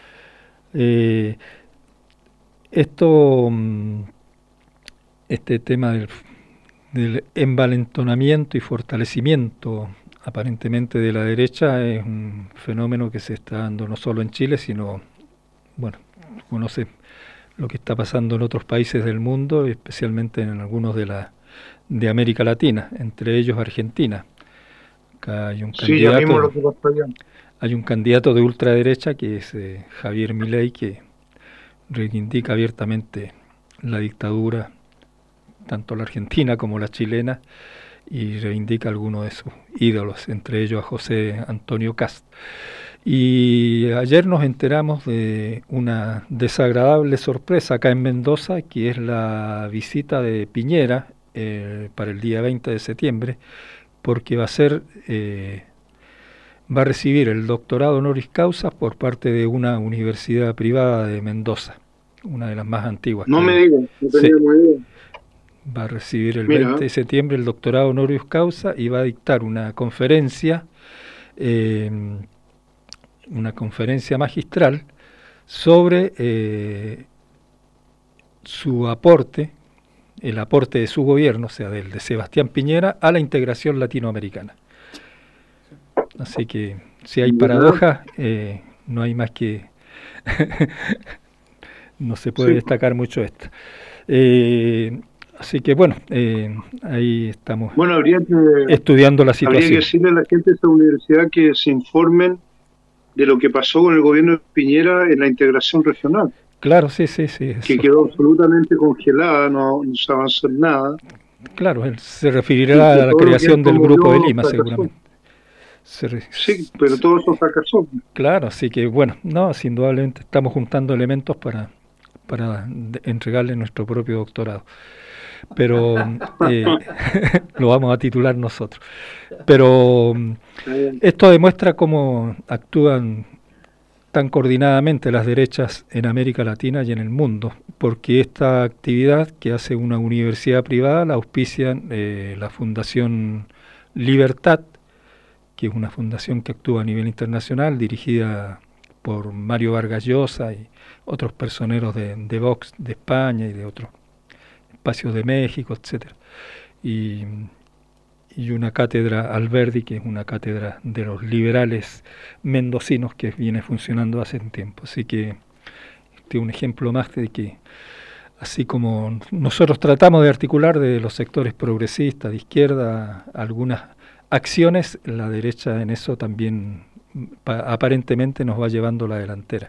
Este tema del envalentonamiento y fortalecimiento aparentemente de la derecha es un fenómeno que se está dando no solo en Chile, sino, bueno, conoce lo que está pasando en otros países del mundo, especialmente en algunos de de América Latina, entre ellos Argentina. Acá hay un Sí, ya vimos lo que pasó allá. Hay un candidato de ultraderecha que es Javier Milei, que reivindica abiertamente la dictadura, tanto la argentina como la chilena, y reivindica algunos de sus ídolos, entre ellos a José Antonio Kast. Y ayer nos enteramos de una desagradable sorpresa acá en Mendoza, que es la visita de Piñera para el día 20 de septiembre, porque va a recibir el doctorado honoris causa por parte de una universidad privada de Mendoza, una de las más antiguas. No me digas, no tenía idea. Va a recibir el 20 de septiembre el doctorado honoris causa y va a dictar una conferencia magistral sobre su aporte, el aporte de su gobierno, o sea, del de Sebastián Piñera, a la integración latinoamericana. Así que si hay paradoja, no hay más que... no se puede destacar mucho esto. Así que bueno, ahí estamos estudiando la situación. Habría que decirle a la gente de esta universidad que se informen de lo que pasó con el gobierno de Piñera en la integración regional. Claro, sí. Que quedó absolutamente congelada, no se avanzó en nada. Claro, él se referirá a la creación del Grupo de Lima, seguramente. Sí, pero todo eso fracasó. Claro, así que bueno, indudablemente estamos juntando elementos para entregarle nuestro propio doctorado. Pero lo vamos a titular nosotros. Pero esto demuestra cómo actúan tan coordinadamente las derechas en América Latina y en el mundo, porque esta actividad que hace una universidad privada la auspician la Fundación Libertad, que es una fundación que actúa a nivel internacional, dirigida por Mario Vargas Llosa y otros personeros de Vox de España y de otros espacios de México, etcétera, y una cátedra Alberdi, que es una cátedra de los liberales mendocinos que viene funcionando hace un tiempo. Así que este es un ejemplo más de que, así como nosotros tratamos de articular de los sectores progresistas, de izquierda, algunas acciones, la derecha en eso también aparentemente nos va llevando la delantera.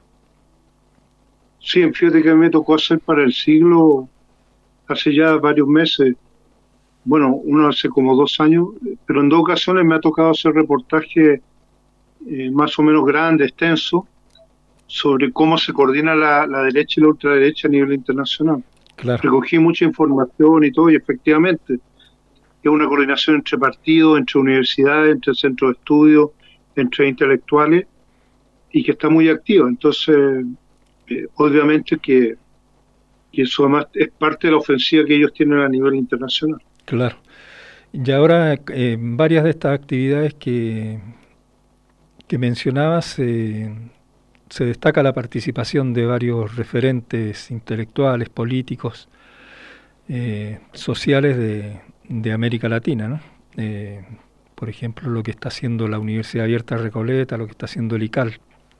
Sí, fíjate que me tocó hacer para El Siglo hace ya varios meses, bueno, uno hace como 2 años, pero en 2 ocasiones me ha tocado hacer reportajes más o menos grandes, extensos, sobre cómo se coordina la derecha y la ultraderecha a nivel internacional. Claro. Recogí mucha información y todo, y efectivamente es una coordinación entre partidos, entre universidades, entre centros de estudio, entre intelectuales, y que está muy activa. Entonces, obviamente que eso además es parte de la ofensiva que ellos tienen a nivel internacional. Claro. Y ahora, en varias de estas actividades que mencionabas, se destaca la participación de varios referentes intelectuales, políticos, sociales de América Latina, ¿no? Por ejemplo, lo que está haciendo la Universidad Abierta Recoleta, lo que está haciendo el ICAL.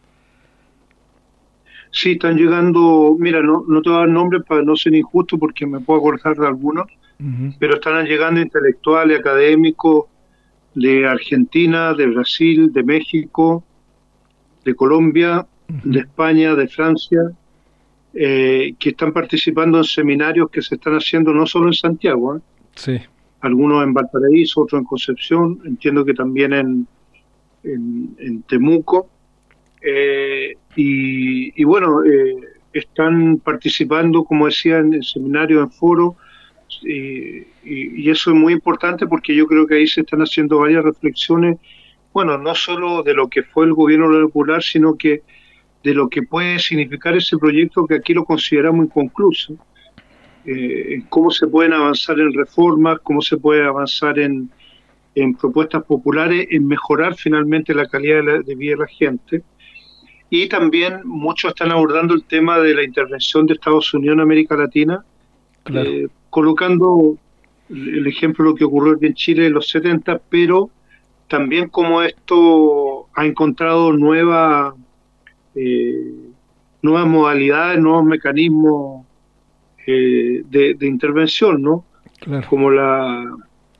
Sí, están llegando, mira, no te voy a dar nombres para no ser injusto porque me puedo acordar de algunos, pero están llegando intelectuales, académicos de Argentina, de Brasil, de México, de Colombia, de España, de Francia, que están participando en seminarios que se están haciendo no solo en Santiago, sí, algunos en Valparaíso, otros en Concepción, entiendo que también en Temuco. Y bueno, están participando, como decía, en seminarios, en foros, y eso es muy importante porque yo creo que ahí se están haciendo varias reflexiones, bueno, no solo de lo que fue el gobierno popular, sino que de lo que puede significar ese proyecto que aquí lo consideramos inconcluso, cómo se pueden avanzar en reformas, cómo se puede avanzar en propuestas populares, en mejorar finalmente la calidad de vida de la gente. Y también muchos están abordando el tema de la intervención de Estados Unidos en América Latina, claro, colocando el ejemplo de lo que ocurrió aquí en Chile en los 70, pero también como esto ha encontrado nuevas modalidades, nuevos mecanismos de intervención, ¿no? Claro. como la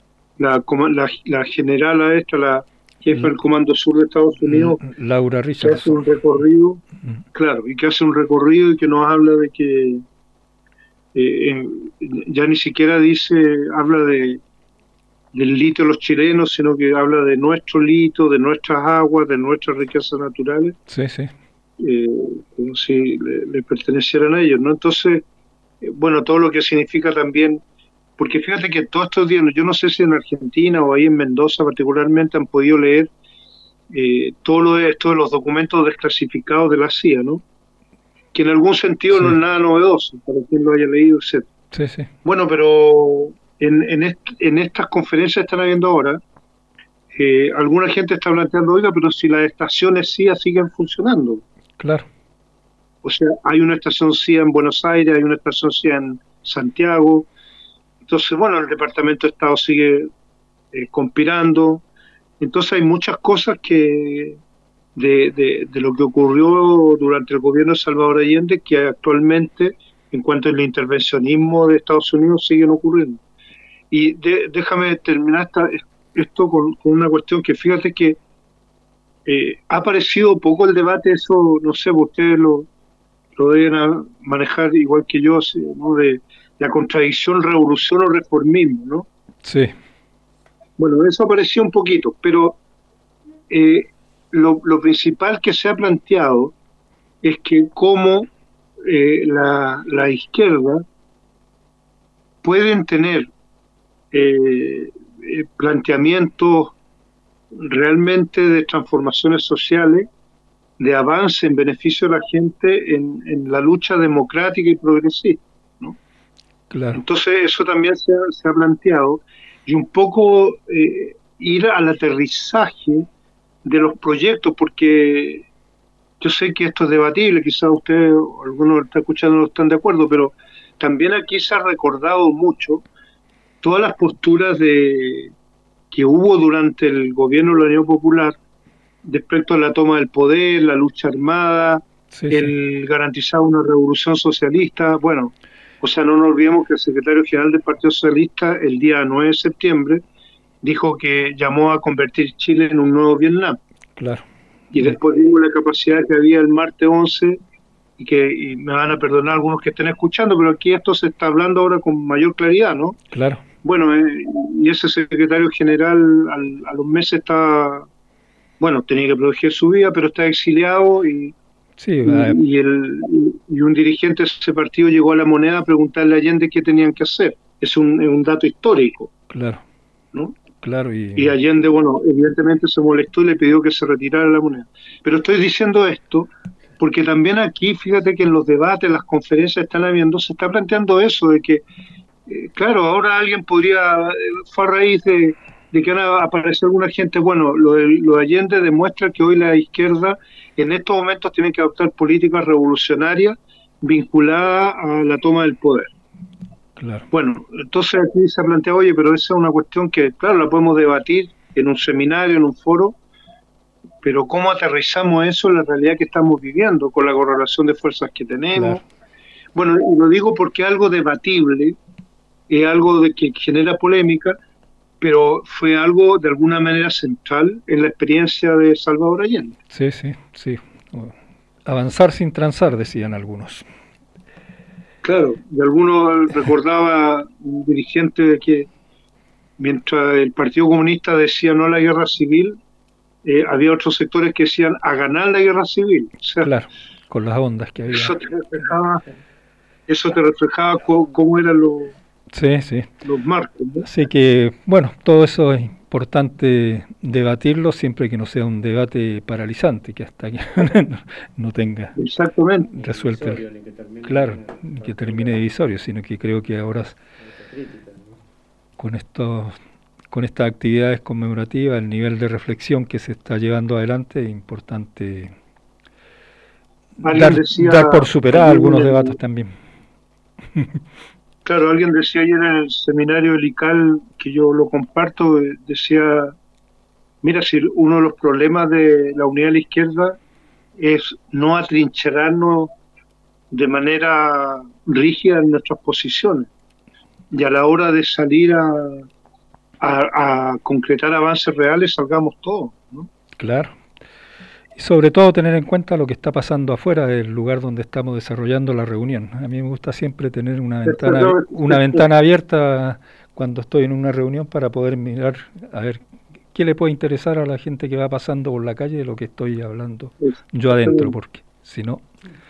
generala esta, la jefa del Comando Sur de Estados Unidos, Laura que Richardson. hace un recorrido, claro, y que hace un recorrido y que nos habla de que ya ni siquiera habla del litio de los chilenos, sino que habla de nuestro litio, de nuestras aguas, de nuestras riquezas naturales, Sí, sí. como si le pertenecieran a ellos, ¿no? Entonces, bueno, todo lo que significa también, porque fíjate que todos estos días, yo no sé si en Argentina o ahí en Mendoza particularmente han podido leer todo esto de los documentos desclasificados de la CIA, ¿no? Que en algún sentido no es nada novedoso, para quien lo haya leído, etc. Sí, sí. Bueno, pero en estas conferencias que están habiendo ahora, alguna gente está planteando, oiga, pero si las estaciones CIA siguen funcionando. Claro. O sea, hay una estación CIA en Buenos Aires, hay una estación CIA en Santiago. Entonces, bueno, el Departamento de Estado sigue conspirando. Entonces hay muchas cosas que de lo que ocurrió durante el gobierno de Salvador Allende que actualmente, en cuanto al intervencionismo de Estados Unidos, siguen ocurriendo. Y déjame terminar esto con una cuestión que fíjate que ha aparecido poco el debate, eso no sé, ustedes lo deben manejar igual que yo, ¿no? De la contradicción revolución o reformismo, ¿no? Sí. Bueno, eso apareció un poquito, pero lo principal que se ha planteado es que cómo la izquierda pueden tener planteamientos realmente de transformaciones sociales, de avance en beneficio de la gente en la lucha democrática y progresista, ¿no? Claro. Entonces eso también se ha planteado, y un poco ir al aterrizaje de los proyectos, porque yo sé que esto es debatible, quizás ustedes o algunos que están escuchando no están de acuerdo, pero también aquí se ha recordado mucho todas las posturas que hubo durante el gobierno de la Unión Popular respecto a la toma del poder, la lucha armada, el garantizar una revolución socialista. Bueno, o sea, no nos olvidemos que el secretario general del Partido Socialista el día 9 de septiembre dijo que llamó a convertir Chile en un nuevo Vietnam. Claro. Y después vimos la capacidad que había el martes 11 y me van a perdonar algunos que estén escuchando, pero aquí esto se está hablando ahora con mayor claridad, ¿no? Claro. Bueno, y ese secretario general a los meses está, bueno, tenía que proteger su vida, pero está exiliado y un dirigente de ese partido llegó a La Moneda a preguntarle a Allende qué tenían que hacer. Es un dato histórico. Claro. ¿No? Claro. Y Allende, bueno, evidentemente se molestó y le pidió que se retirara La Moneda. Pero estoy diciendo esto porque también aquí, fíjate que en los debates, las conferencias están habiendo, se está planteando eso, de que claro, ahora alguien podría, fue a raíz de que van a aparecer alguna gente, bueno, lo de Allende demuestra que hoy la izquierda en estos momentos tiene que adoptar políticas revolucionarias vinculadas a la toma del poder. Claro. Bueno, entonces aquí se plantea, oye, pero esa es una cuestión que, claro, la podemos debatir en un seminario, en un foro, pero ¿cómo aterrizamos eso en la realidad que estamos viviendo, con la correlación de fuerzas que tenemos? Claro. Bueno, y lo digo porque es algo debatible, es algo que genera polémica, pero fue algo de alguna manera central en la experiencia de Salvador Allende. Sí, sí, sí. Avanzar sin transar, decían algunos. Claro, y algunos recordaba un dirigente que mientras el Partido Comunista decía no a la guerra civil, había otros sectores que decían a ganar la guerra civil. O sea, claro, con las ondas que había. Eso te reflejaba cómo eran los marcos, ¿no? Así que, bueno, todo eso es importante debatirlo siempre que no sea un debate paralizante, que hasta que no tenga resuelto, claro, que termine divisorio, sino que creo que ahora con estas actividades conmemorativas, el nivel de reflexión que se está llevando adelante, es importante dar por superar algunos debates también. Claro, alguien decía ayer en el seminario del ICAL, que yo lo comparto, decía, mira, si uno de los problemas de la unidad de la izquierda es no atrincherarnos de manera rígida en nuestras posiciones. y a la hora de salir a concretar avances reales salgamos todos, ¿no? Claro. Y sobre todo tener en cuenta lo que está pasando afuera del lugar donde estamos desarrollando la reunión. A mí me gusta siempre tener una ventana abierta cuando estoy en una reunión para poder mirar a ver qué le puede interesar a la gente que va pasando por la calle de lo que estoy hablando yo adentro, porque si no,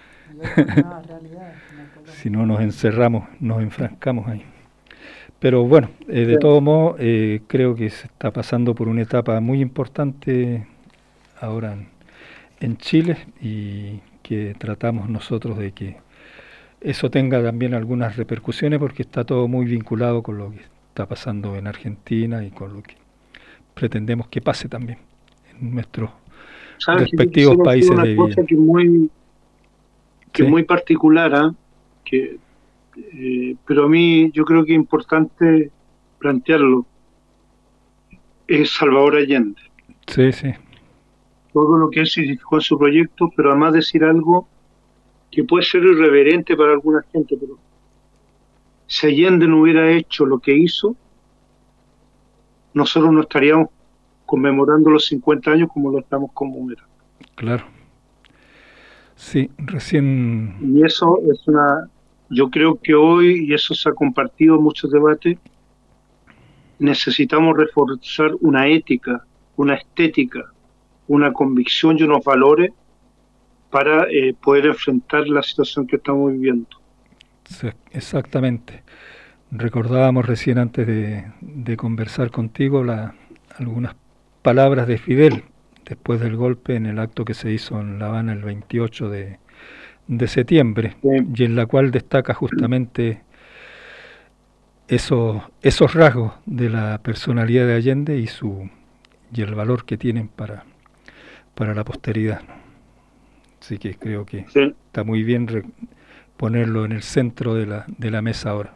si no nos encerramos, nos enfrascamos ahí. Pero bueno, de todos modos, creo que se está pasando por una etapa muy importante ahora en Chile, y que tratamos nosotros de que eso tenga también algunas repercusiones, porque está todo muy vinculado con lo que está pasando en Argentina y con lo que pretendemos que pase también en nuestros respectivos países de vida. Cosa que es muy particular, pero a mí yo creo que es importante plantearlo. Es Salvador Allende. Sí, sí. Todo lo que él significó en su proyecto, pero además decir algo que puede ser irreverente para alguna gente, pero si Allende no hubiera hecho lo que hizo, nosotros no estaríamos conmemorando los 50 años como lo estamos conmemorando. Claro. Sí, recién... Y eso es yo creo que hoy, y eso se ha compartido en muchos debates, necesitamos reforzar una ética, una estética, una convicción y unos valores para poder enfrentar la situación que estamos viviendo. Sí, exactamente. Recordábamos recién antes de conversar contigo algunas palabras de Fidel después del golpe en el acto que se hizo en La Habana el 28 de septiembre, y en la cual destaca justamente esos rasgos de la personalidad de Allende y el valor que tienen para la posteridad. Así que creo que está muy bien ponerlo en el centro de la mesa ahora.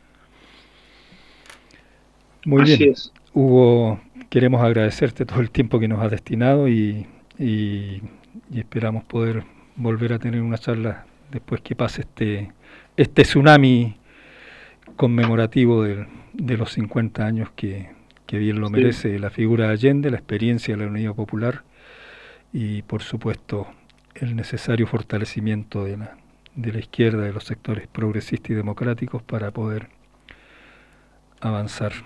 Muy Así bien, es. Hugo, queremos agradecerte todo el tiempo que nos has destinado y esperamos poder volver a tener una charla después que pase este tsunami conmemorativo de los 50 años que bien lo merece la figura de Allende, la experiencia de la Unidad Popular y por supuesto el necesario fortalecimiento de la izquierda, de los sectores progresistas y democráticos para poder avanzar.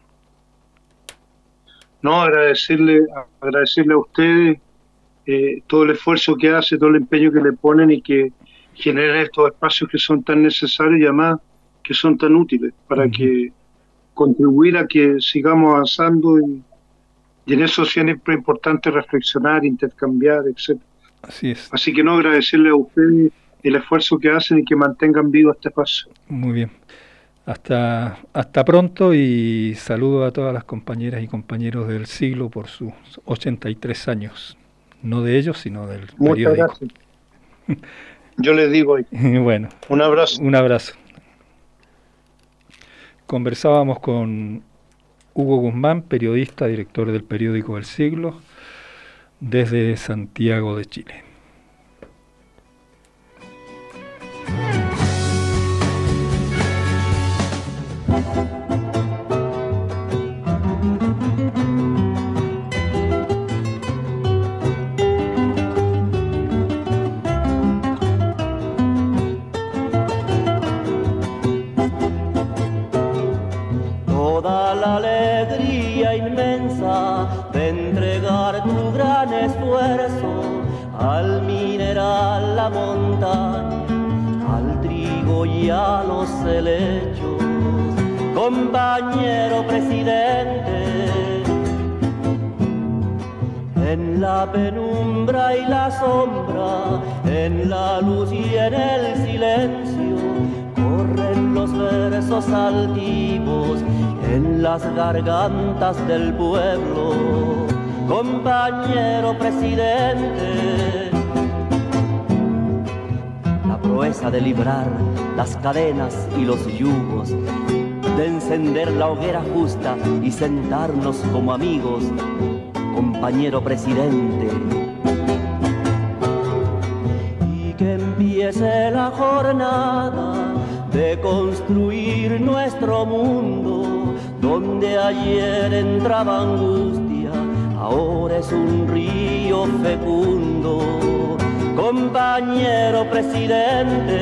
No, agradecerle a ustedes todo el esfuerzo que hace, todo el empeño que le ponen y que generan estos espacios que son tan necesarios y además que son tan útiles para que contribuir a que sigamos avanzando y en eso siempre es importante reflexionar, intercambiar, etc. Así es. Así que no, agradecerle a ustedes el esfuerzo que hacen y que mantengan vivo este espacio. Muy bien. Hasta pronto y saludo a todas las compañeras y compañeros del siglo por sus 83 años. No de ellos, sino del periódico. Muchas gracias. Yo les digo hoy. Bueno. Un abrazo. Un abrazo. Conversábamos con Hugo Guzmán, periodista, director del periódico El Siglo, desde Santiago de Chile. Toda la alegría inmensa de entregar tu gran esfuerzo al mineral, la montaña, al trigo y a los helechos, compañero presidente. En la penumbra y la sombra, en la luz y en el silencio, corren los versos altivos en las gargantas del pueblo, compañero presidente. La proeza de librar las cadenas y los yugos, de encender la hoguera justa y sentarnos como amigos, compañero presidente. Y que empiece la jornada de construir nuestro mundo, donde ayer entraba angustia, ahora es un río fecundo. Compañero presidente,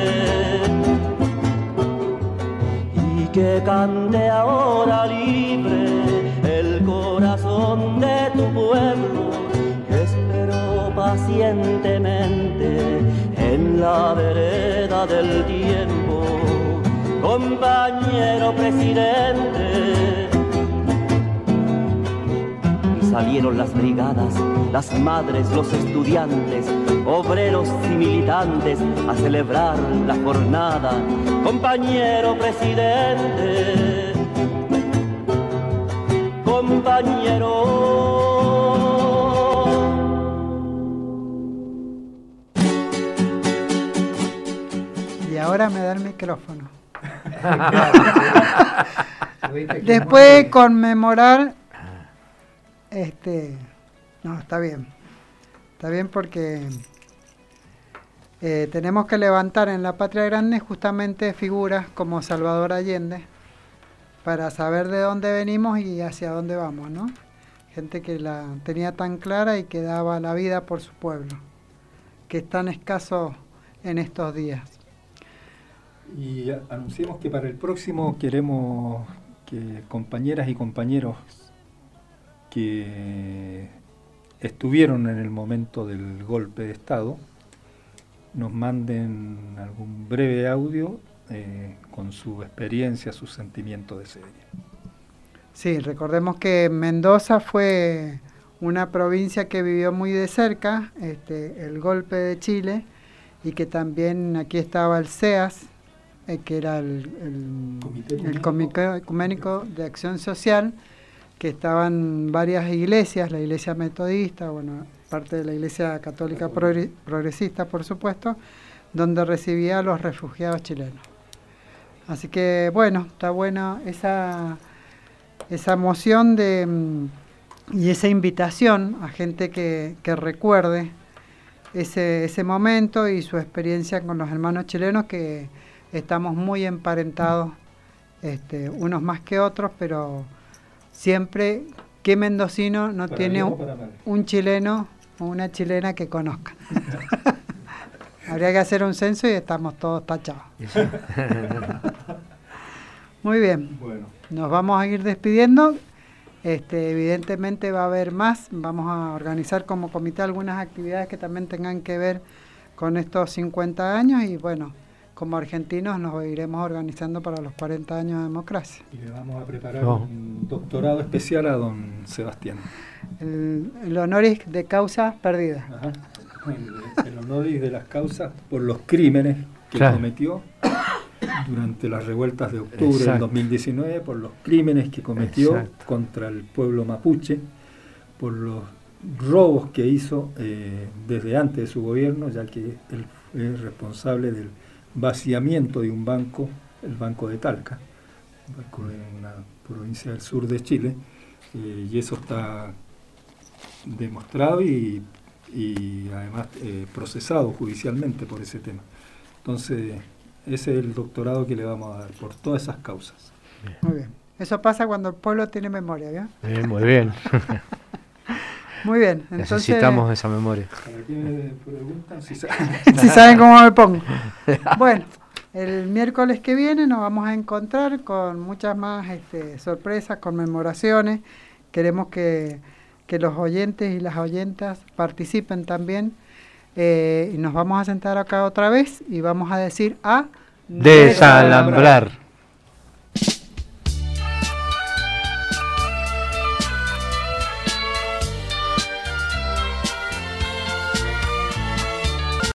y que cante ahora libre el corazón de tu pueblo, que esperó pacientemente en la vereda del tiempo. Compañero presidente. Y salieron las brigadas, las madres, los estudiantes, obreros y militantes a celebrar la jornada. Compañero presidente, compañero. Y ahora me da el micrófono. Después de conmemorar, no, está bien porque tenemos que levantar en la Patria Grande justamente figuras como Salvador Allende para saber de dónde venimos y hacia dónde vamos, ¿no? Gente que la tenía tan clara y que daba la vida por su pueblo, que es tan escaso en estos días. Y anunciamos que para el próximo queremos que compañeras y compañeros que estuvieron en el momento del golpe de Estado nos manden algún breve audio con su experiencia, su sentimiento de ese día. Sí, recordemos que Mendoza fue una provincia que vivió muy de cerca el golpe de Chile, y que también aquí estaba el CEAS, que era el Comité Ecuménico de Acción Social, que estaban varias iglesias, la iglesia metodista, bueno, parte de la iglesia católica progresista, por supuesto, donde recibía a los refugiados chilenos. Así que, bueno, está buena esa moción y esa invitación a gente que recuerde ese momento y su experiencia con los hermanos chilenos, que estamos muy emparentados, unos más que otros, pero siempre, ¿qué mendocino no tiene un chileno o una chilena que conozca? Habría que hacer un censo y estamos todos tachados. Muy bien, bueno, nos vamos a ir despidiendo. Evidentemente va a haber más, vamos a organizar como comité algunas actividades que también tengan que ver con estos 50 años y bueno, como argentinos nos iremos organizando para los 40 años de democracia. Y le vamos a preparar un doctorado especial a don Sebastián. El honoris de causa perdida. Ajá. El honoris de las causas por los crímenes que cometió durante las revueltas de octubre del 2019, por los crímenes que cometió contra el pueblo mapuche, por los robos que hizo desde antes de su gobierno, ya que él es responsable del vaciamiento de un banco, el Banco de Talca, un banco de una provincia del sur de Chile, y eso está demostrado y además procesado judicialmente por ese tema. Entonces, ese es el doctorado que le vamos a dar por todas esas causas. Muy bien. Eso pasa cuando el pueblo tiene memoria, ¿ya? Muy bien. Muy bien. Entonces, necesitamos esa memoria. ¿Para qué me preguntan si saben cómo me pongo? Bueno, el miércoles que viene nos vamos a encontrar con muchas más sorpresas, conmemoraciones. Queremos que los oyentes y las oyentas participen también. Y nos vamos a sentar acá otra vez y vamos a decir a desalambrar.